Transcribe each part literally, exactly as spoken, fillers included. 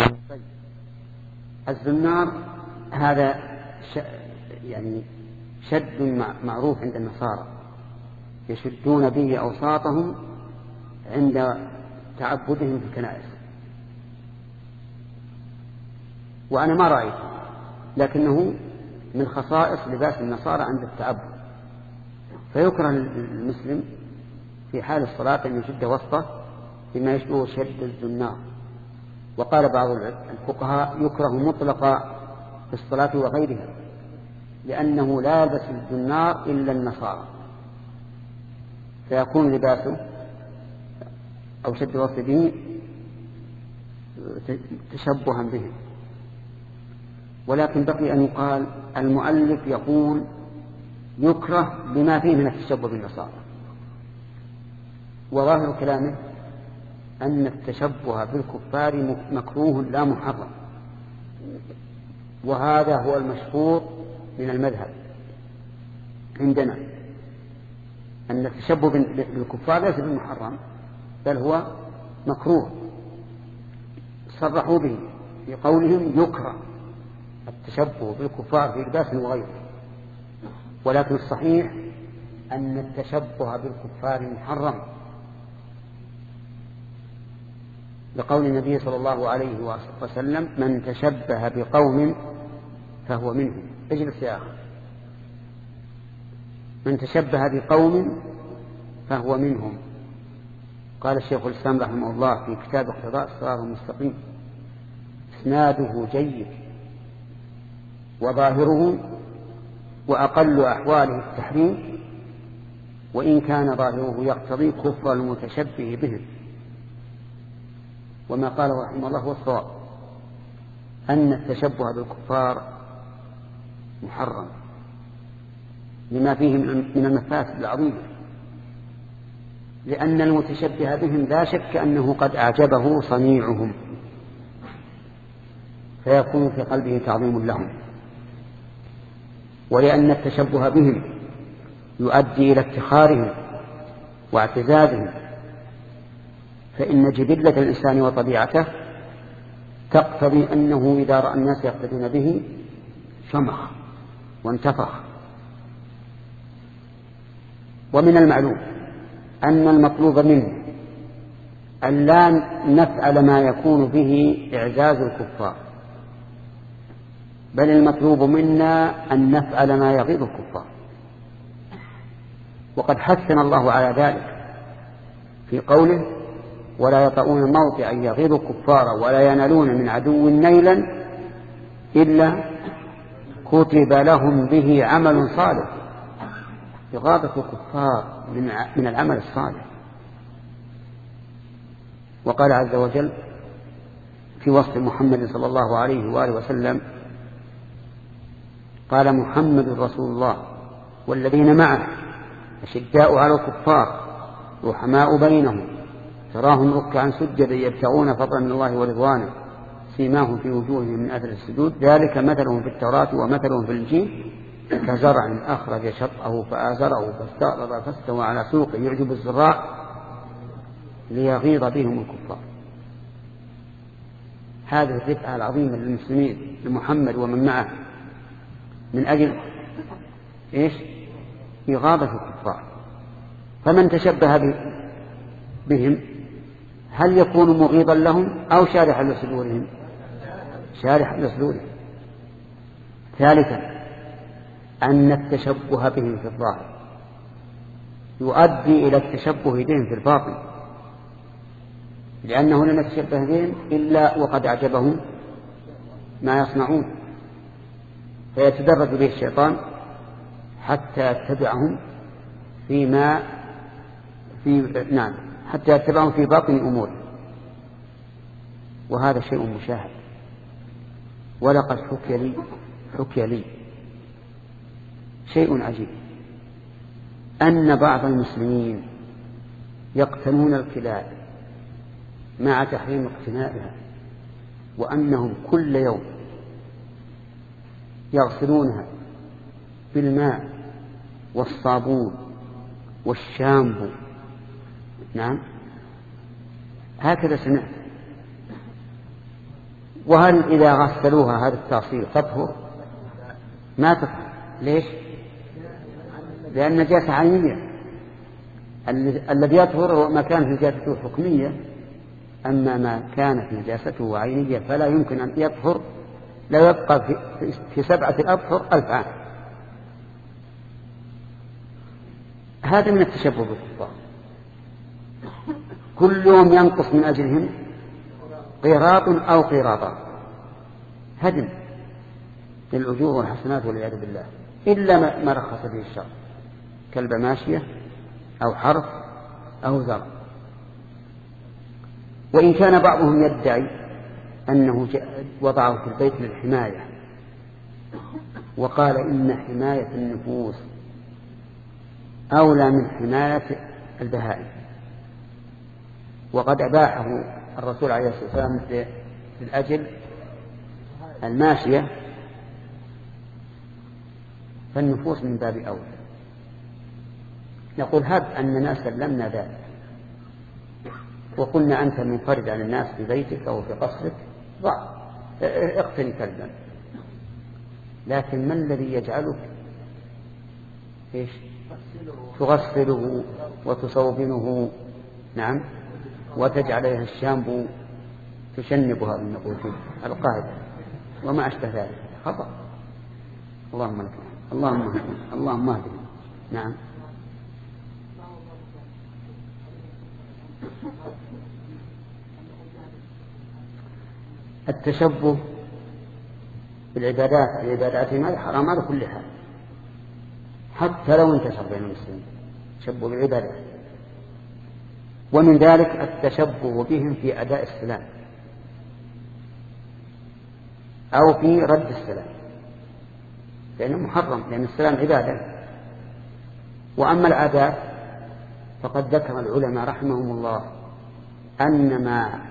طيب. الزنار هذا ش... يعني شد معروف عند النصارى، يشدون به أوساطهم عند تعبدهم في الكنائس، وأنا ما رأيت، لكنه من خصائص لباس النصارى عند التعبد. فيكره المسلم في حال الصلاة أن يشد وسطه بما يشبه شد الزنار. وقال بعض الفقهاء يكره مطلقا في الصلاة وغيرها، لأنه لا يلبس الزنار إلا النصارى، فيكون لباسه أو شد وسط به تشبها به. ولكن بقي أن يقال المؤلف يقول يكره بما فيه من التشبه بالنصارى، وظاهر كلامه أن التشبه بالكفار مكروه لا محرم، وهذا هو المشهور من المذهب عندنا، أن التشبه بالكفار ليس بالمحرم بل هو مكروه، صرحوا به في قولهم يكره التشبه بالكفار في لباس وغيره. ولكن الصحيح أن التشبه بالكفار محرم، لقول النبي صلى الله عليه وسلم من تشبه بقوم فهو منهم. اجلس يا أخي. من تشبه بقوم فهو منهم. قال الشيخ الإسلام رحمه الله في كتاب اقتضاء الصراط المستقيم اسناده جيد وظاهره وأقل أحواله التحريم، وإن كان ظاهره يقتضي كفر المتشبه بهم. وما قال رحمه الله هو الصواب، أن التشبه بالكفار محرم لما فيه من المفاسد العظيمة، لأن المتشبه بهم لا شك أنه قد أعجبه صنيعهم، فيكون في قلبه تعظيم لهم، ولأن التشبه بهم يؤدي إلى افتخارهم واعتزازهم، فإن جبلة الإنسان وطبيعته تقتضي أنه إذا رأى الناس يقتدون به شمخ وانتفخ. ومن المعلوم أن المطلوب منه أن لا نفعل ما يكون به إعزاز الكفار، بل المطلوب منا أن نفعل ما يغيظ الكفار. وقد حثنا الله على ذلك في قوله ولا يطؤون موطئا يغيظ الكفار ولا ينالون من عدو نيلا إلا كتب لهم به عمل صالح. إغاظة الكفار من العمل الصالح. وقال عز وجل في وصف محمد صلى الله عليه وآله وسلم قال محمد رسول الله والذين معه أشداء على الكفار رحماء بينهم تراهم ركعا سجدا يبتغون فضلا من الله ورضوانه سيماهم في وجوههم من أثر السجود ذلك مثلهم في التوراة ومثلهم في الإنجيل كزرع أخرج شطأه فآزره فاستغلظ فاستوى على سوقه يعجب الزراع ليغيظ بهم الكفار. هذه الرفعة العظيمة للمسلمين لمحمد ومن معه من أجل إيش؟ إغاظة الكفار. فمن تشبه بهم هل يكون مغيظا لهم أو شارحا لصدورهم؟ شارحا لصدورهم. ثالثا أن التشبه بهم في الظاهر يؤدي إلى التشبه بهم في الباطن، لأنه لم يتشبه بهم إلا وقد أعجبهم ما يصنعون، فيتدرج به الشيطان حتى يتبعهم فيما في نعم حتى يتبعهم في باطن أمور، وهذا شيء مشاهد. ولقد حكي لي حكي لي شيء عجيب أن بعض المسلمين يقتنون الكلاب مع تحريم اقتنائها، وأنهم كل يوم يغسلونها بالماء والصابون والشامبو. نعم هكذا سمعت. وهل إذا غسلوها هذا التغسيل تطهر؟ ما تطهر. ليش؟ لأن نجاسة عينية. الذي يطهر هو ما كانت نجاسته حكمية، أما ما كانت نجاسته عينية فلا يمكن أن يطهر، لا يبقى في, في سبعة الأبحر ألف عام. هذا من التشبه بالكفار. كل يوم ينقص من أجلهم قيراط أو قيراطان، هدم للأجور والحسنات والعياذ بالله، إلا ما رخص به الشرع كلب ماشية أو حرث أو زرع. وإن كان بعضهم يدعي أنه وضعه في البيت للحماية، وقال إن حماية النفوس أولى من حماية البهائم، وقد أباحه الرسول عليه الصلاة والسلام للأجل الماشية، فالنفوس من باب أولى. نقول هب أننا سلمنا ذلك وقلنا أنت منفرد عن الناس في بيتك أو في قصرك، ضع اقتني كلبا، لكن ما الذي يجعلك إيش؟ تغسله وتصوبنه، نعم، وتجعل عليها الشامبو تشنبها بالنقوتين القاعدة وما أشبه ذلك، خطأ. اللهم لك اللهم اهدنا اللهم اهدنا. نعم. التشبه بالعبادات العبادات ما حرام على كل حال، حتى لو انتشر بين المسلمين تشبه بالعبادات. ومن ذلك التشبه بهم في أداء السلام أو في رد السلام، لأنه محرم، لأن السلام عبادة. وأما العادات فقد ذكر العلماء رحمهم الله أن ما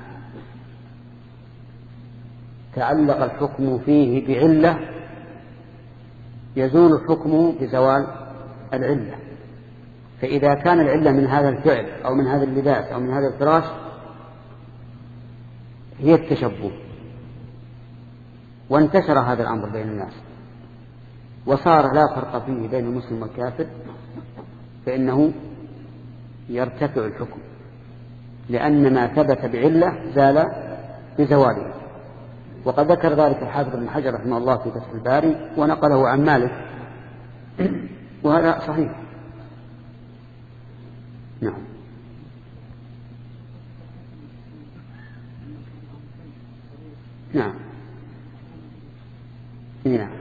تعلق الحكم فيه بعلة يزول الحكم بزوال العلة. فإذا كان العلة من هذا الفعل أو من هذا اللباس أو من هذا الفراش هي التشبه، وانتشر هذا الأمر بين الناس وصار لا فرق فيه بين المسلم والكافر، فإنه يرتفع الحكم، لأن ما ثبت بعلة زال بزواله. وقد ذكر ذلك الحافظ ابن حجر رحمه الله في فتح الباري ونقله عن مالك، وهذا صحيح. نعم. نعم. نعم.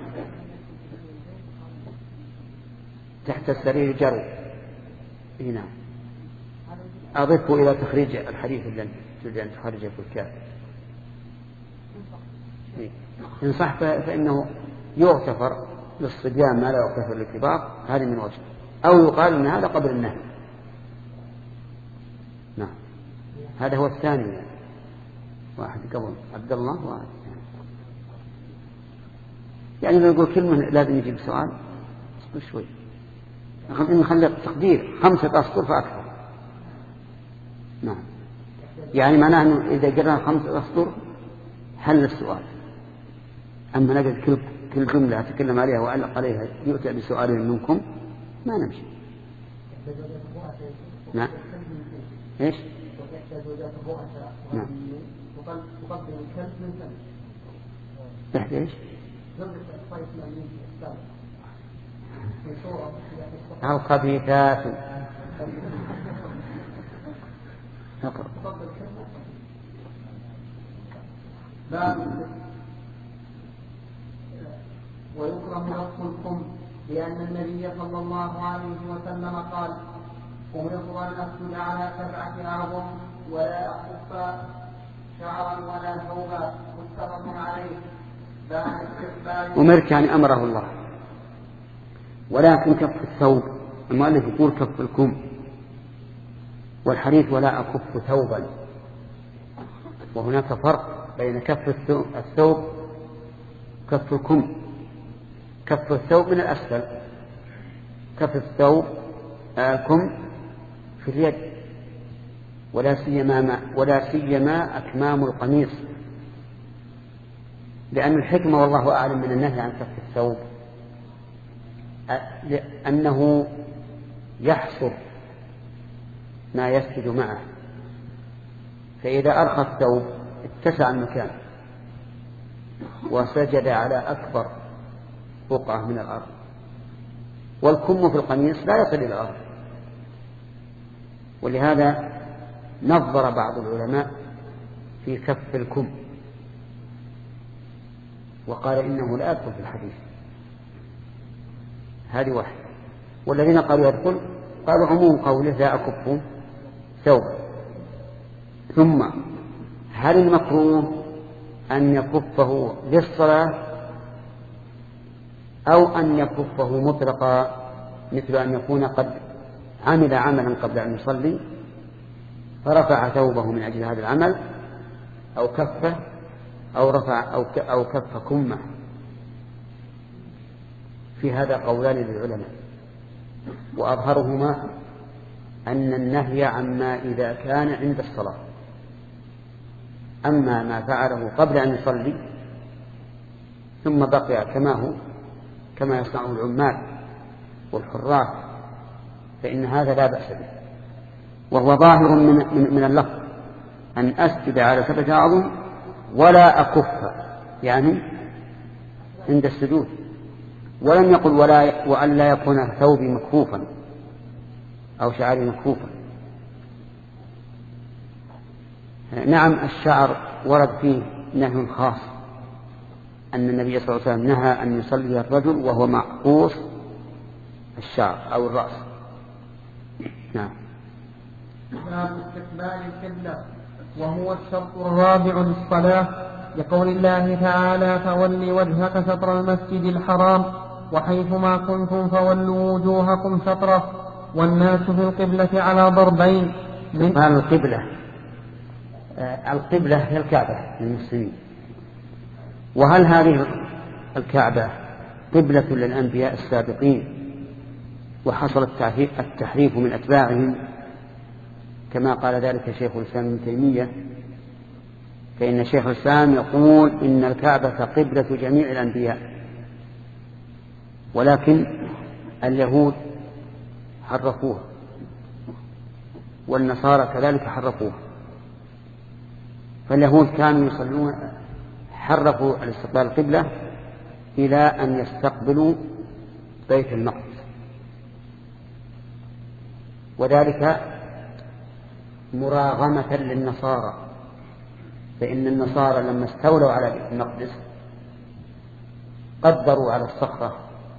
تحت السرير جري. نعم. أضفه إلى تخريج الحديث الذي تريد أن تخرجه في الكافر. إن صح فإنه يغتفر للصبيان ما لا يغتفر للكبار، هذا من وجه، أو يقال أن هذا قبل النهي. نعم. هذا هو الثاني، واحد قبل عبد الله واحد. يعني لو يقول كلمة لازم يجيب سؤال شوي، نخلي التقدير خمسة أسطر فأكثر. نعم. يعني معناه أنه إذا قرأنا خمسة أسطر حل السؤال، أما نجد كل كل جملة أتكلم عليها وأعلق عليها يؤتى بسؤال منكم ما نمشي. نعم. إيش؟ نعم. تحت إيش؟ أو خبيثات. نقرأ. ويكره نصف الخم، لأن النبي صلى الله عليه وسلم قال: أمرت أن أسجد على سبعة أعظم ولا أخف شعرا ولا ثوبا، متفق عليه. أمرت يعني أمره الله، ولكن كف الثوب، المؤلف يقول كف الكم، والحديث ولا أكف ثوبا، وهناك فرق بين كف الثوب كف الكم. كف الثوب من الأسفل، كف الثوب كم في اليد، ولا سيما ولا سيما أكمام القميص، لأن الحكمة والله أعلم من النهي عن كف الثوب أنه يحصر ما يسجد معه، فإذا أرخى الثوب اتسع المكان وسجد على أكبر بقعة من الأرض، والكم في القميص لا يصل إلى الأرض. ولهذا نظر بعض العلماء في كف الكم وقال إنه لا يدخل في الحديث. هذه واحدة. والذين قالوا يدخل قالوا عموم قوله لا أكف ثوبا. ثم هل المكروه أن يكفه للصلاة أو أن يكفه مطلقا، مثل أن يكون قد عمل عملا قبل أن يصلي فرفع ثوبه من أجل هذا العمل، أو كفه أو رفع أو أو كف كمه؟ في هذا قولان للعلماء، وأظهرهما أن النهي عما إذا كان عند الصلاة. أما ما فعله قبل أن يصلي ثم بقي كما هو كما يصنعه العمال والحراس فإن هذا لا بأس به، وهو ظاهر من, من, من اللفظ أن أسجد على سبعة أعظم ولا أكف، يعني عند السجود، ولم يقل ولا وأن لا يكون ثوبي مكفوفا أو شعري مكفوفا. نعم الشعر ورد فيه نهي خاص، أن النبي صلى الله عليه وسلم نهى أن يصلي الرجل وهو معقوص الشعر أو الرأس. نعم. باب استقبال القبلة، وهو الشرط الرابع للصلاة، لقول الله تعالى فول وجهك شطر المسجد الحرام وحيثما كنتم فولوا وجوهكم شطره، والناس في القبلة على ضربين. من القبلة آه القبلة هي الكعبة للمسلمين. وهل هذه الكعبة قبلة للأنبياء السابقين وحصل التحريف من أتباعهم كما قال ذلك شيخ الإسلام ابن تيمية؟ فإن شيخ الإسلام يقول إن الكعبة قبلة جميع الأنبياء، ولكن اليهود حرفوها والنصارى كذلك حرفوها. فاليهود كانوا يصلون حرفوا الاستقبال القبلة إلى أن يستقبلوا بيت المقدس، وذلك مراغمة للنصارى، فإن النصارى لما استولوا على بيت المقدس قدروا على الصخرة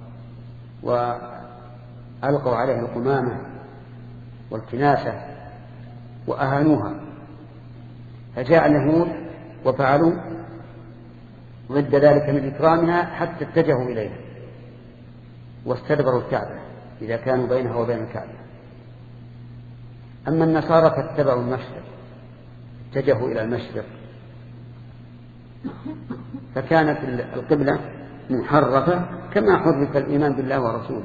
وألقوا عليها القمامة والكناسة وأهانوها، فجاء اليهود وفعلوا ضد ذلك من إكرامها حتى اتجهوا إليها واستدبروا الكعبة إذا كانوا بينها وبين الكعبة. أما النصارى فاتبعوا المشرق، اتجهوا إلى المشرق، فكانت القبلة محرفة كما حرف الإيمان بالله ورسوله.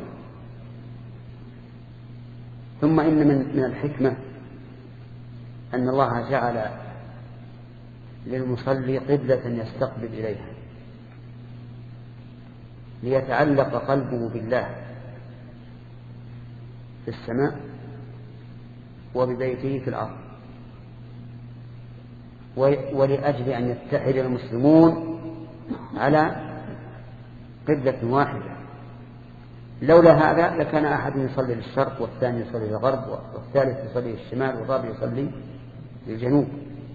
ثم إن من من الحكمة أن الله جعل للمصلي قبلة يستقبل إليها ليتعلق قلبه بالله في السماء وببيته في الأرض، ولأجل أن يتحد المسلمون على قبلة واحدة. لولا هذا لكان أحد يصلي للشرق والثاني يصلي للغرب والثالث يصلي للشمال والرابع يصلي للجنوب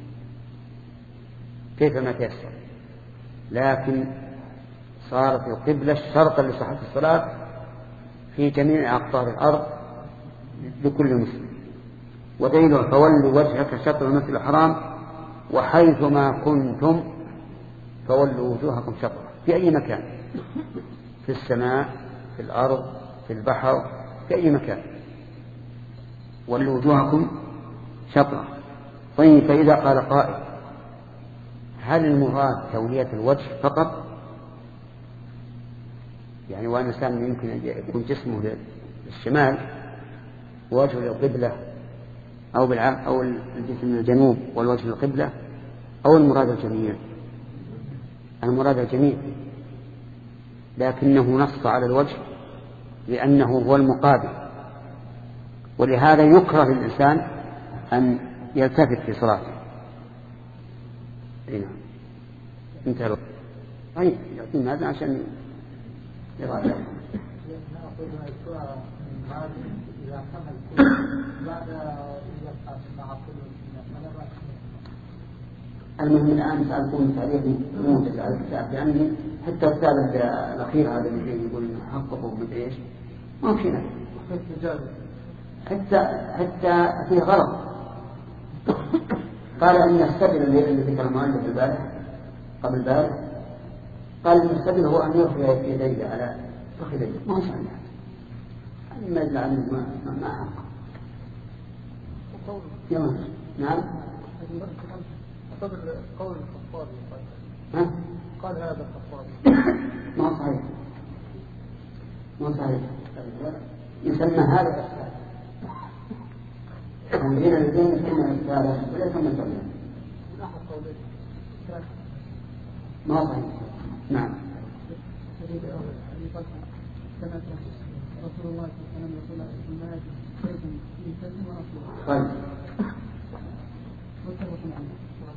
كيفما تيسر، لكن صارت القبلة شرطا لصحة الصلاة في جميع أقطار الأرض لكل مسلم. ودليل فولوا وجهك شطر المسجد الحرام وحيثما كنتم فولوا وجوهكم شطره، في أي مكان، في السماء، في الأرض، في البحر، في أي مكان ولوا وجوهكم شطره. طيب فإذا قال قائل هل المراد تولية الوجه فقط؟ يعني وأن الإنسان يمكن يكون جسمه للشمال ووجهه للقبلة، أو بالعكس، أو الجسم للجنوب والوجه للقبلة، أو المراد الجميع؟ المراد الجميع، لكنه نص على الوجه لأنه هو المقابل، ولهذا يكره للإنسان أن يلتفت في صلاته. نعم انتهى الوقت. طيب يعطينا هذا عشان يراجع. المهم الآن سألكم تعليق موجز على الكتاب، لأني حتى الكتاب الأخير هذا اللي يقول حققوا من إيش ما في نفس، حتى حتى فيه غلط. قال أن السبيل اللي ذكر المؤلف البارح قبل البارح، قال أن السبيل هو أن يرفع يديه على فخذيه، ما شاء الله يعني ما يدل عنه ما ما حق. نعم قول الخطابي ها؟ قال هذا الخطابي ما صحيح ما صحيح يسمى هذا الأسفل عندنا الدين يسمى الأسفل ولا يسمى الجميع ما صحيح. نعم رسول الله صلى الله عليه وسلم يقول الماء في كلمة ورسوله. طيب متفق عليه.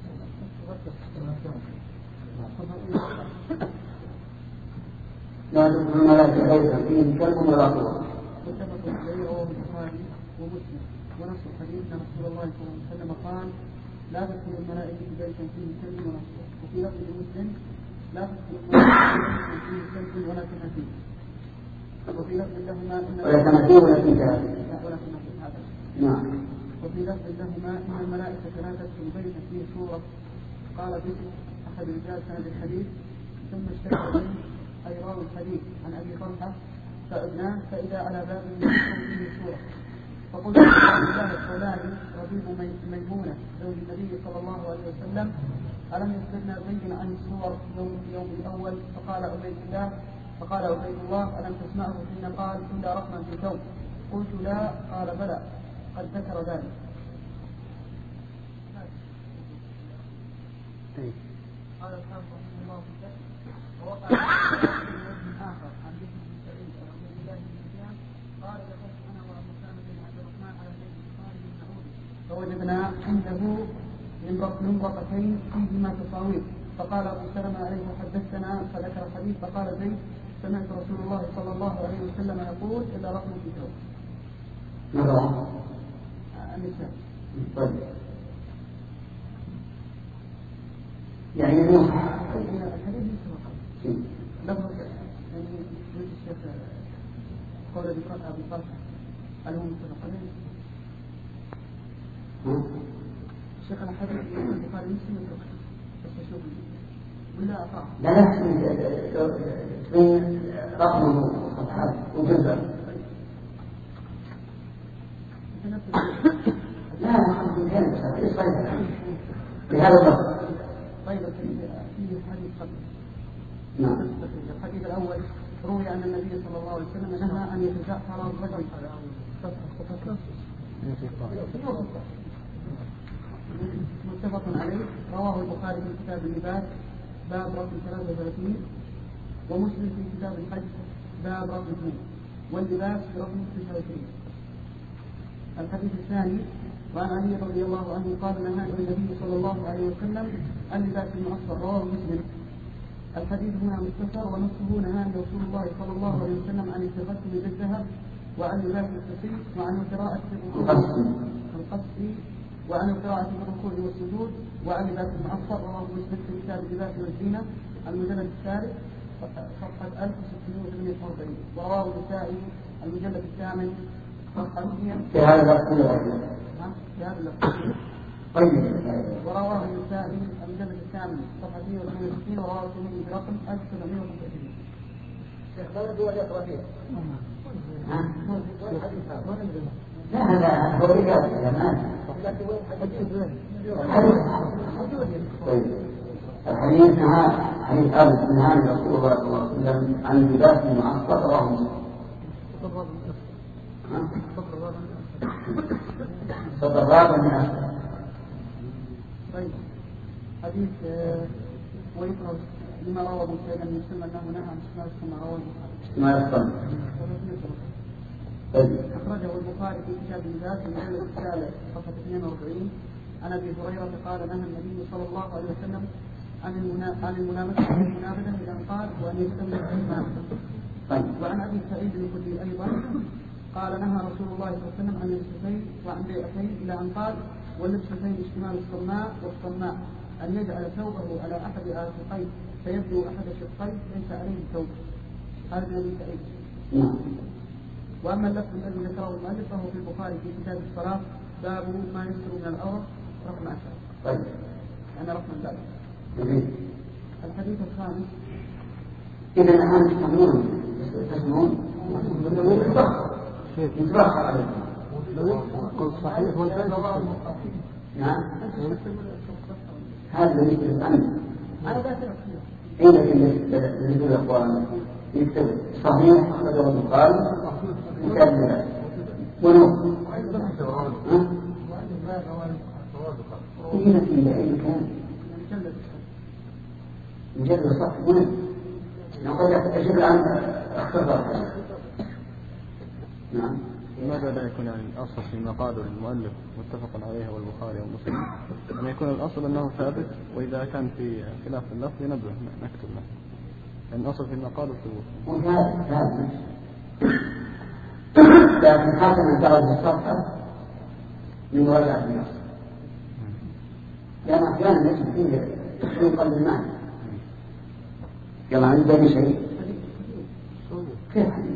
لا تدخل الملائكة بيتا فيه كلب ولا صورة. متفق عليه رواه البخاري ومسلم ونص الحديث أن رسول الله صلى الله عليه وسلم قال لا تدخل الملائكة بيتا فيه كلب ولا صورة. وفي لفظ مسلم لا تدخل الملائكة فيه كلب ولا تماثيل. وفي لفظ لهما ولا تماثيل ولا تماثيل. نعم. وفي لفظ لهما إن الملائكة لا تدخل بيتا فيه صورة. قال به أحد رجال سند الحديث ثم اشتكى منه أي راوي الحديث عن أبي طلحة فأدناه فإذا على باب فيه صورة. فقلت الله الخولاني ربيب ميمونة زوج النبي صلى الله عليه وسلم ألم يخبرنا زيد عن الصور يوم يوم الأول؟ فقال عبيد الله فقال عبيد الله ألم تسمعه حين قال إلا رحمة في الكون؟ قلت لا. قال بلى قد ذكر ذلك. قال الحافظ رحمه الله في الفتح ووقع من آخر عن بشر بن سعيد رضي الله عنه قال دخلت أنا وأبو سلمة بن عبد الرحمن على البيت البخاري بن سعود فوجدنا عنده منبطتين فيهما تصاوير فقال أبو سلمة عليه حدثنا فذكر الحديث فقال زيد سمعت رسول الله صلى الله عليه وسلم يقول إلا رقم في ثوب. نعم. النساء. طيب. يعني النص الحديث لفظ يعني مثل الشيخ قول أبي طلحة هل هم متفقين؟ الشيخ الحديث البخاري مسلم متفق بس شوف ولا أطاع لا لا من رقمه صفحات وجزء لا خمس مئتين بس ايش طيب بهذا اللفظ. طيب فيه حديث قبل. نعم. الحديث الأول روي أن النبي صلى الله عليه وسلم نهى أن يتزحر الرجل متفق عليه رواه البخاري في كتاب اللباس باب رقم ثلاثة وثلاثين ومسلم في كتاب الحج باب رقم اثنين واللباس في رقم تسعة وعشرين. الحديث الثاني وعن علي رضي الله عنه قال نهى النبي صلى الله عليه وسلم عن لباس المعصر رواه مسلم. الحديث هنا مختصر ونصه نهى رسول الله صلى الله عليه وسلم عن التقسم بالذهب وعن لباس القصير وعن القراءة القصر وعن القراءة في الركوع والسجود وعن لباس المعصر رواه مسلم في كتاب اللباس والزينة المجلد الثالث صفحة ألف وستمائة وثمانية وأربعين ورواه النسائي المجلد الثامن صفحة مئة في هذا اللفظ في هذا اللفظ. طيب. ورواه النسائي المجلد الثامن صفحة مئة وثمانية وستين ورواه الترمذي برقم ألف وسبعمائة وخمسة وعشرين. شيخ ما ندور يقرأ فيها. لا هذا هو رجال الزمان. طيب. الحديث نهى حديث أبد نهى رسول الله صلى الله عليه وسلم عن لباس المعصر رواه مسلم. صدر الرابع من أسفل. طيب حديث ويكره لما روى ابن سعيد بن مسلم انه نهى عن استعمال الصماء رواه استعمال الصماء. اخرجه البخاري في كتاب النبات في المجلد الثالث صفحه اثنين وأربعين عن ابي هريره قال نهى النبي صلى الله عليه وسلم عن عن المنامسه والمنابذه اذا قال وان يستمر الصماء. وعن ابي سعيد الخدري ايضا قال نهى رسول الله صلى الله عليه وسلم عن اللبستين وعن بيعتين الى ان قال واللبستين اشتمال الصماء والصماء ان يجعل ثوبه على احد عاتقيه فيبدو احد شقيه ليس عليه ثوب. هذا الذي سعيد. واما اللفظ الذي ذكره المؤلف فهو في البخاري في كتاب الصلاه باب ما يستر من العورة رقم عشرة. طيب. أنا رقم ذلك. الحديث الخامس. إذا الآن تسمعون تسمعون يتبخر عليكم. قل صحيح والبيت نعم. هذا الذي يقول عنه. أنا ذاكر. إيه الذي يقول الأخوان يكتب صحيح أخرجه البخاري وكذا ونوم. هنا في أي مكان مجرد صح وين نقول أجل عن اختصار. نعم. لماذا لا يكون يعني الأصل في مقال المؤلف متفق عليها والبخاري ومسلم أن يكون الأصل أنه ثابت وإذا كان في خلاف اللفظ ينبه نكتب له لأن الأصل في المقال الثبوت. وهذا ثابت لكن خاصة من درجة الصفحة من وجهة النص لأن أحيانا يجب فيه شيء قلب المعنى كما عندنا شيء كيف حديث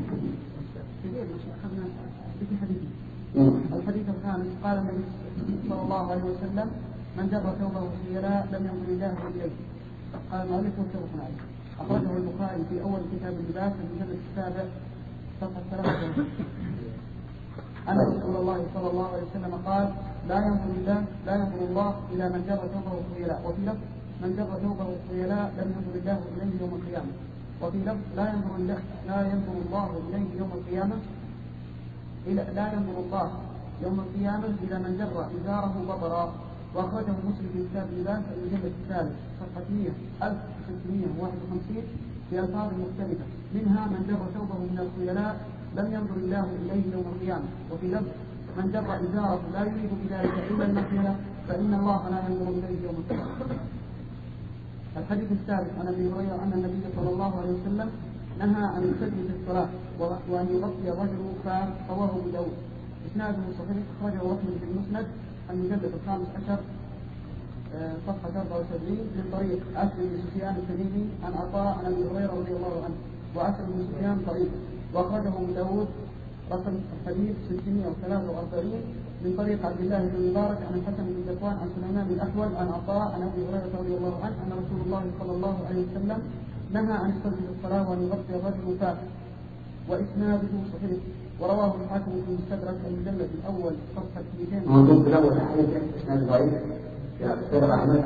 الحديث الخامس قال النبي صلى الله عليه وسلم من جر ثوبه خيلاء لم ينظر الله إليه. قال المؤلف متفق عليه. أخرجه البخاري في أول كتاب اللباس في المجلد السابع صفحة ثلاثة أن رسول الله صلى الله عليه وسلم قال لا ينظر الله لا ينظر الله إلى من جر ثوبه خيلاء. وفي لفظ من جر ثوبه خيلاء لم ينظر الله إليه يوم القيامة. وفي لفظ لا ينظر الله لا ينظر الله إليه يوم القيامة إلى لا ينظر الله يوم القيامة إلى من جر إزاره بطرا. وأخرجه مسلم في كتاب اللباس المجلد الثالث صفحة ألف وستمائة وواحد وخمسين في ألفاظ مختلفة منها من جر ثوبه من الخيلاء لم ينظر الله إليه يوم القيامة. وفي لفظ من جر إزاره لا يريد بذلك إلا المغفرة فإن الله لا ينظر إليه يوم القيامة. الحديث الثالث عن أبي هريرة أن النبي صلى الله عليه وسلم نهى عن السجن في الصلاة وأن يغطي الرجل فرواه أبو داود. إسناده صحيح أخرجه أحمد في المسند المجلد الخامس عشر صفحة أربعة وسبعين من طريق عاصم بن سفيان التميمي عن عطاء عن أبي هريرة رضي الله عنه وعاصم بن سفيان طريق. وأخرجه أبو داود رقم الحديث ستمائة وثلاثة وأربعين من طريق عبد الله بن مبارك عن الحسن بن ذكوان عن سليمان الأحول عن عطاء عن أبي هريرة رضي الله عنه أن رسول الله صلى الله عليه وسلم نهى عن السجن في الصلاة وأن يغطي الرجل فاه. وإسناده صحيح. ورواه الحاكم في مستدرك المجلد الأول صفحة مئتين. موجود الأول حديث إسناد ضعيف يا أستاذ أحمد.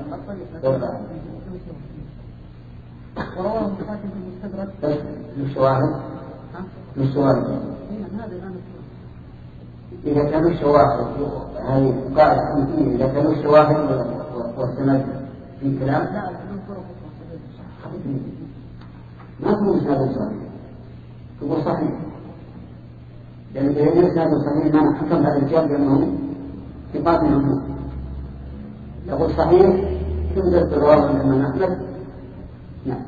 ورواه الحاكم في مستدرك. بس للشواهد. للشواهد. هذا الآن. إذا كانوا الشواهد هذه قاعدة حديثية إذا كانوا الشواهد والسند في كلام. لا ما تقول إسناد صحيح. تقول صحيح. لأن إذا كان إسناد صحيح ما حكم هذا الرجال بأنه ثقات منهم. يقول صحيح تنزل بالرواه من الإمام أحمد. نعم.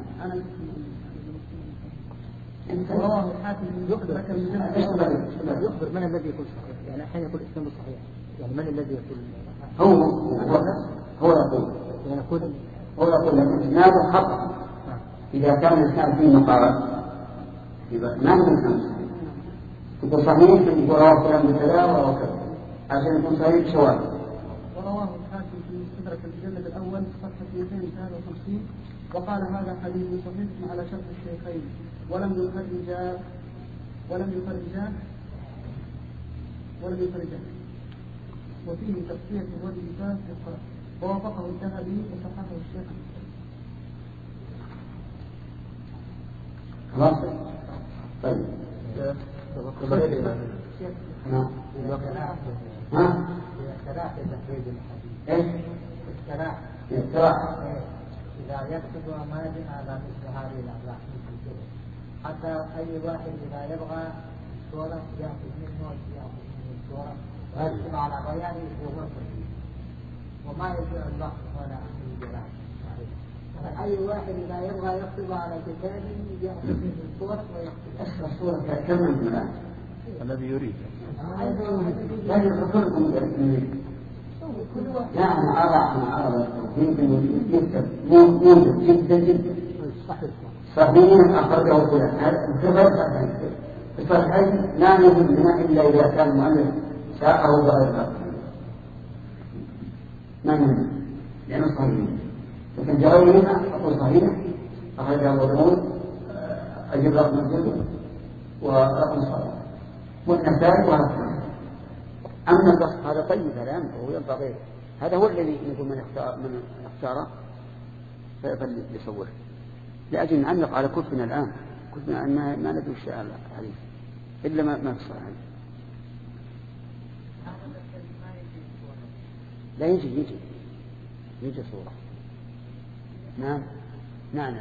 رواه الحاكم يخبر يخبر من الذي يقول صحيح يعني أحيانا يقول إسناد صحيح يعني من الذي يقول هو هو يقول يعني يقول هو يقول لك إسناد الخطأ إذا كان الإسناد فيه مقارنة يبقى ما هو إسناد صحيح. يقول صحيح يقول رواه فلان بكذا ورواه كذا عشان يكون صحيح شواذ. ورواه الحاكم في مستدرك المجلد الأول صفحة مئتين وثلاثة وخمسين وقال هذا حديث صحيح على شرط الشيخين ولم يخرجا ولم يخرجا ولم يخرجا وفيه تقصية الوجه فاس في الصلاة ووافقه الذهبي وصححه الشيخ. خلاص. طيب. نعم. ها؟ ايش؟ استراحة. إذا يكتب أماجن على مثل هذه الأعراف حتى أي واحد إذا يبغى صورة يأخذ منه يأخذ منه الصورة ويكتب على غيره وهو صحيح وما يجوع الوقت ولا الجلال. أي واحد إذا يبغى يكتب على كتابه يأخذ منه الصورة ويكتب الصورة كمن الذي يريد. لا يخطركم لا أنا أرى أنا أرى يمكن موجود جدا جدا صحيح أخرجه فلان هذا الصحيح لا نجد لنا إلا إذا كان المؤلف شاءه بغير ما نجد لأنه صحيح لكن جوابنا أقول صحيح أخرجه فلان أجيب رقم الجزء ورقم صحيح والنسائي وهكذا. أما القصد هذا طيب الآن وينبغي هذا هو الذي يقول من اختار من اختاره فليصوره لأجل نعلق على كتبنا الآن كتبنا أن ما ندري الشيء الحديث إلا ما ما في الصحيح. لا يجي يجي يجي صورة. نعم نعم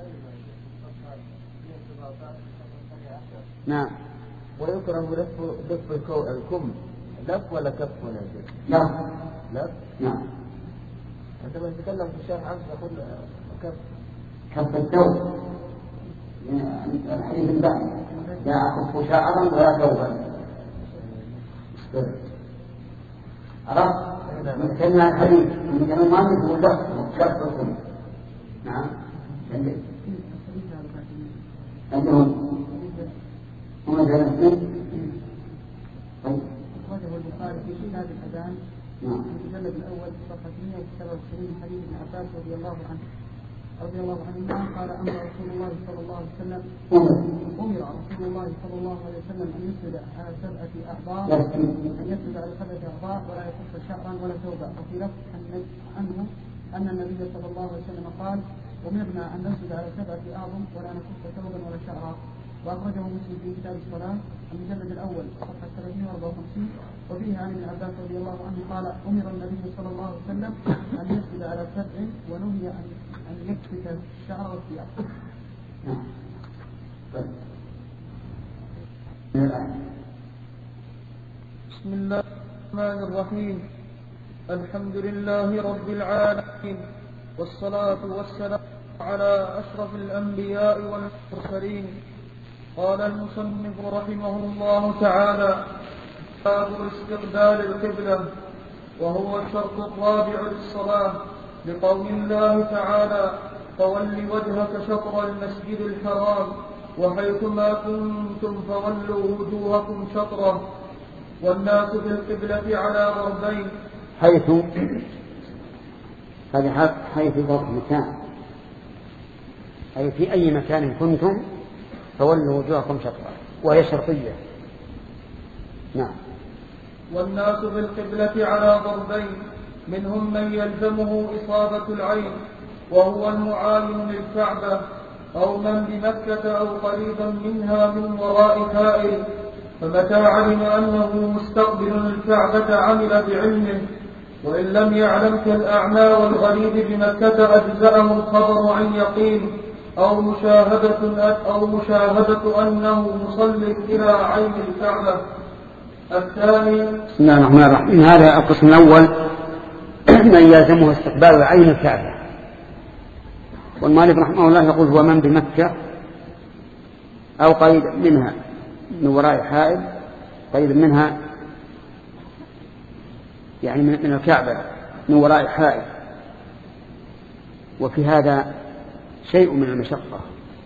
نعم. ويكره لف لف الكم لف ولا كف ولا شيء؟ لف. لف؟ نعم. عندما نتكلم في الشرح عنه نقول كف. كف الثوب. الحديث البحث لا أكف شعرا ولا ثوبا. عرفت؟ من كلمة الحديث من كلمة ما نقول لف كف الثوب. نعم. عندهم هم مثلا طيب. أخرجه البخاري في كتاب الأذان في المجلد الأول صفحة مئة وسبعة وعشرين حديث ابن عباس رضي الله عنه رضي الله عنهما قال أمر رسول الله صلى الله عليه وسلم أمر رسول الله صلى الله عليه وسلم أن يسجد على سبعة أعضاء أن يسجد على سبعة أعضاء ولا يكف شعرا ولا ثوبا. وفي لفظ عنه أن النبي صلى الله عليه وسلم قال أمرنا أن نسجد على سبعة أعظم ولا نكف ثوبا ولا شعرا. وأخرجه مسلم في كتاب الصلاة المجلد الأول صفحة ثلاثمائة وأربعة وخمسين وفيه عن ابن عباس رضي الله عنه قال أمر النبي صلى الله عليه وسلم أن يسجد على سبع ونهي أن أن يكفت الشعر والثياب. بسم الله الرحمن الرحيم. الحمد لله رب العالمين والصلاة والسلام على أشرف الأنبياء والمرسلين. قال المصنف رحمه الله تعالى: باب استقبال القبلة، وهو الشرط الرابع للصلاة، لقول الله تعالى: فول وجهك شطر المسجد الحرام وحيثما كنتم فولوا وجوهكم شطره. والناس بالقبلة على ضربين، حيث هذه حيث ضرب مكان، أي في أي مكان كنتم فولوا وجوهكم شطرا، وهي شرطية. نعم. والناس بالقبلة على ضربين، منهم من يلزمه إصابة العين وهو المعالم للكعبة، أو من بمكة أو قريبا منها من وراء حائل، فمتى علم أنه مستقبل الكعبة عمل بعلمه، وإن لم يعلم كالأعمى والغريب بمكة أجزأه الخبر عن يقين أو مشاهدة أو مشاهدة أنه مصل إلى عين الكعبة. الثاني: بسم الله الرحمن الرحيم. هذا القسم الأول من يلزمه استقبال عين الكعبة. والمؤلف رحمه الله يقول: هو من بمكة أو قريب منها من وراء حائل، قريب منها يعني من الكعبة من وراء حائل. وفي هذا شيء من المشقة،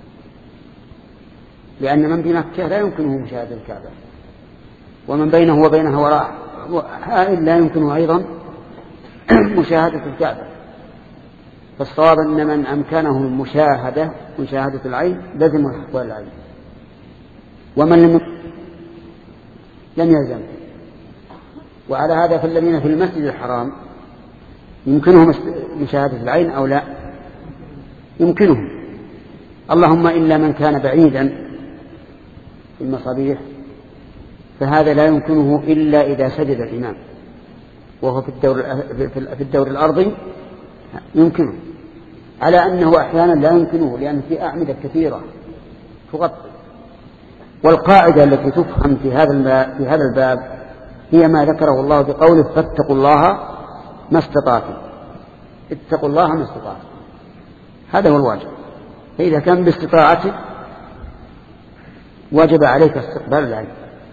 لأن من بمكة لا يمكنه مشاهدة الكعبة، ومن بينه وبينها وراء حائل لا يمكنه أيضا مشاهدة الكعبة. فالصواب أن من أمكنه المشاهدة مشاهدة العين لازم استقبال العين، ومن لم لم يلزم. وعلى هذا فالذين في المسجد الحرام يمكنهم مشاهدة العين أو لا؟ يمكنهم، اللهم إلا من كان بعيدا في المصابيح، فهذا لا يمكنه إلا إذا سجد الإمام، وهو في الدور في الدور الأرضي يمكنه. على أنه أحيانا لا يمكنه لأن في أعمدة كثيرة تغطي. والقاعدة التي تفهم في هذا في هذا الباب هي ما ذكره الله بقوله فاتقوا الله ما استطعتم. اتقوا الله ما استطعتم، هذا هو الواجب. فإذا كان باستطاعتك وجب عليك استقبال العين،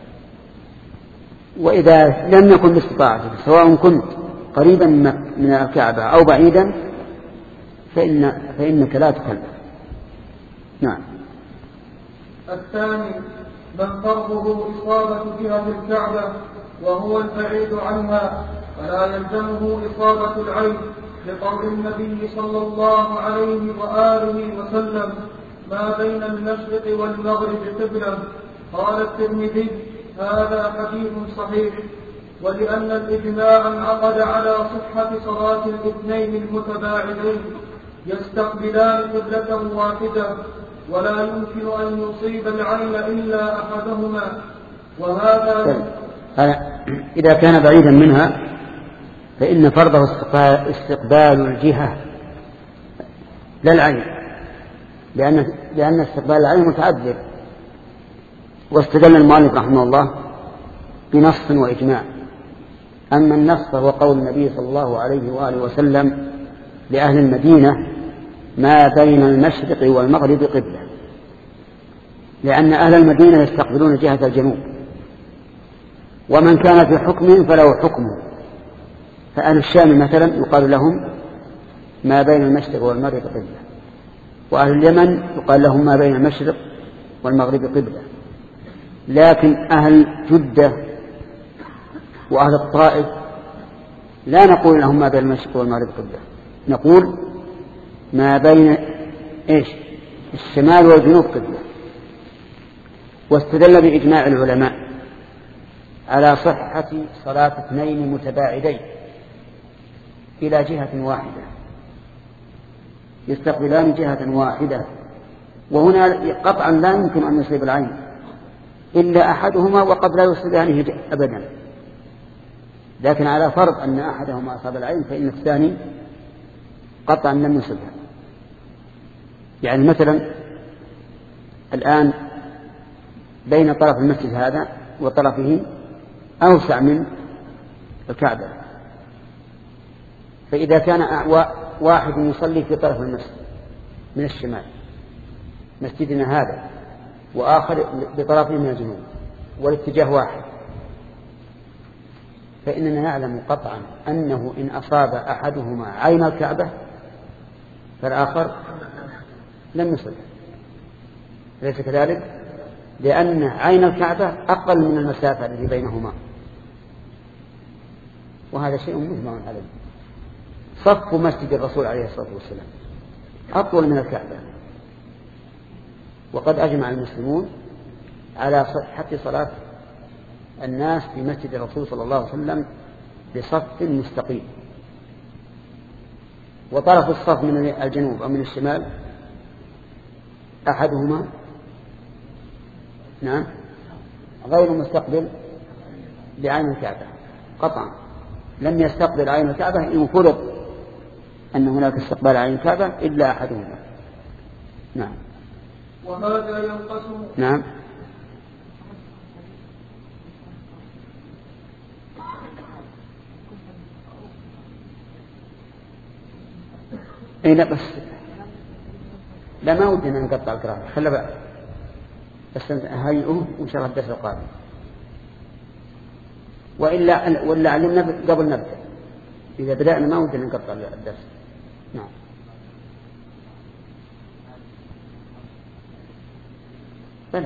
وإذا لم يكن باستطاعتك سواء كنت قريبا من الكعبة أو بعيدا فإن فإنك لا تكلف. نعم. الثاني من فرضه إصابة جهة الكعبة وهو البعيد عنها فلا يلزمه إصابة العين، لقول النبي صلى الله عليه وآله وسلم ما بين المشرق والمغرب قبلة. قال الترمذي هذا حديث صحيح. ولأن الإجماع انعقد على صحة صلاة الاثنين المتباعدين يستقبلان قبلة واحدة ولا يمكن أن يصيب العين إلا أحدهما. وهذا إذا كان بعيدا منها فإن فرضه استقبال الجهة لا العين، لأن, لأن استقبال العين متعذر. واستدل المؤلف رحمه الله بنص وإجماع. أما النص فهو قول النبي صلى الله عليه وآله وسلم لأهل المدينة ما بين المشرق والمغرب قبلة، لأن أهل المدينة يستقبلون جهة الجنوب، ومن كان في حكم فله حكمه. فأهل الشام مثلا يقال لهم ما بين المشرق والمغرب قبلة، وأهل اليمن يقال لهم ما بين المشرق والمغرب قبلة. لكن أهل جدة وأهل الطائف لا نقول لهم ما بين المشرق والمغرب قبلة، نقول ما بين إيش الشمال والجنوب قبلة. واستدل بإجماع العلماء على صحة صلاة اثنين متباعدين إلى جهة واحدة يستقبلان جهة واحدة، وهنا قطعا لا يمكن أن يصيب العين إلا أحدهما، وقد لا يصيبانه أبدا. لكن على فرض أن أحدهما أصاب العين فإن الثاني قطعا لم يصبها. يعني مثلا الآن بين طرف المسجد هذا وطرفه أوسع من الكعبة، فإذا كان واحد يصلي في طرف المسجد من الشمال مسجدنا هذا وآخر بطرفه من الجنوب والاتجاه واحد، فإننا نعلم قطعا أنه إن أصاب أحدهما عين الكعبة فالآخر لم يصل. ليس كذلك؟ لأن عين الكعبة أقل من المسافة التي بينهما، وهذا شيء مجمع عليه. صف مسجد الرسول عليه الصلاة والسلام أطول من الكعبة، وقد أجمع المسلمون على صحة صلاة الناس في مسجد الرسول صلى الله عليه وسلم بصف مستقيم، وطرف الصف من الجنوب أو من الشمال أحدهما نعم غير مستقبل لعين الكعبة قطعا. لم يستقبل عين الكعبة إن فرض أن هناك استقبال عين الكعبة إلا أحدهما. نعم. وهذا ينقسم. نعم. اي لا بس لا ما ودنا نقطع القراءة، خلى بقى بس هيئوه وإن شاء الله الدرس القادم، وإلا ولا علمنا قبل نبدأ. إذا بدأنا ما ودنا نقطع الدرس. نعم. بلى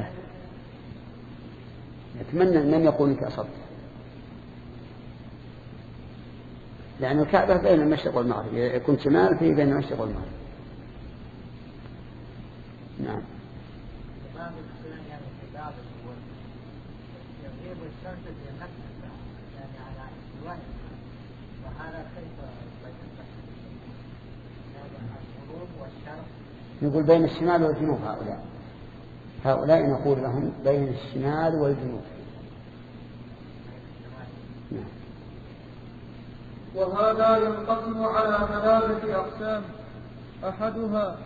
أتمنى أن لم يقول لك أصبت، لأن الكعبة بين المشرق والمغرب، يكون شمال فيه بين المشرق والمغرب. نعم. نقول بين الشمال والجنوب. هؤلاء هؤلاء نقول لهم بين الشمال والجنوب. نعم. وهذا ينقسم على ثلاثة أقسام. أحدها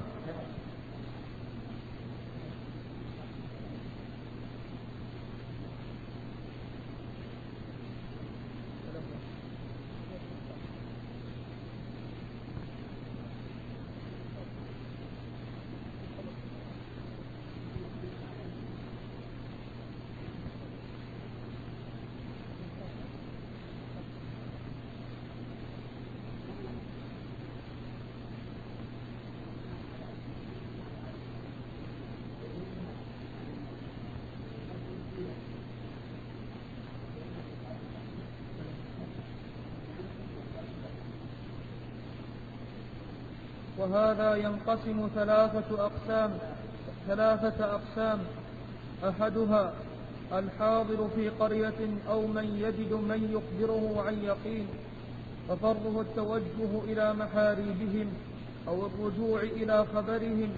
وهذا ينقسم ثلاثة أقسام ثلاثة أقسام أحدها الحاضر في قرية أو من يجد من يخبره عن يقين ففره التوجه إلى محاريبهم أو الرجوع إلى خبرهم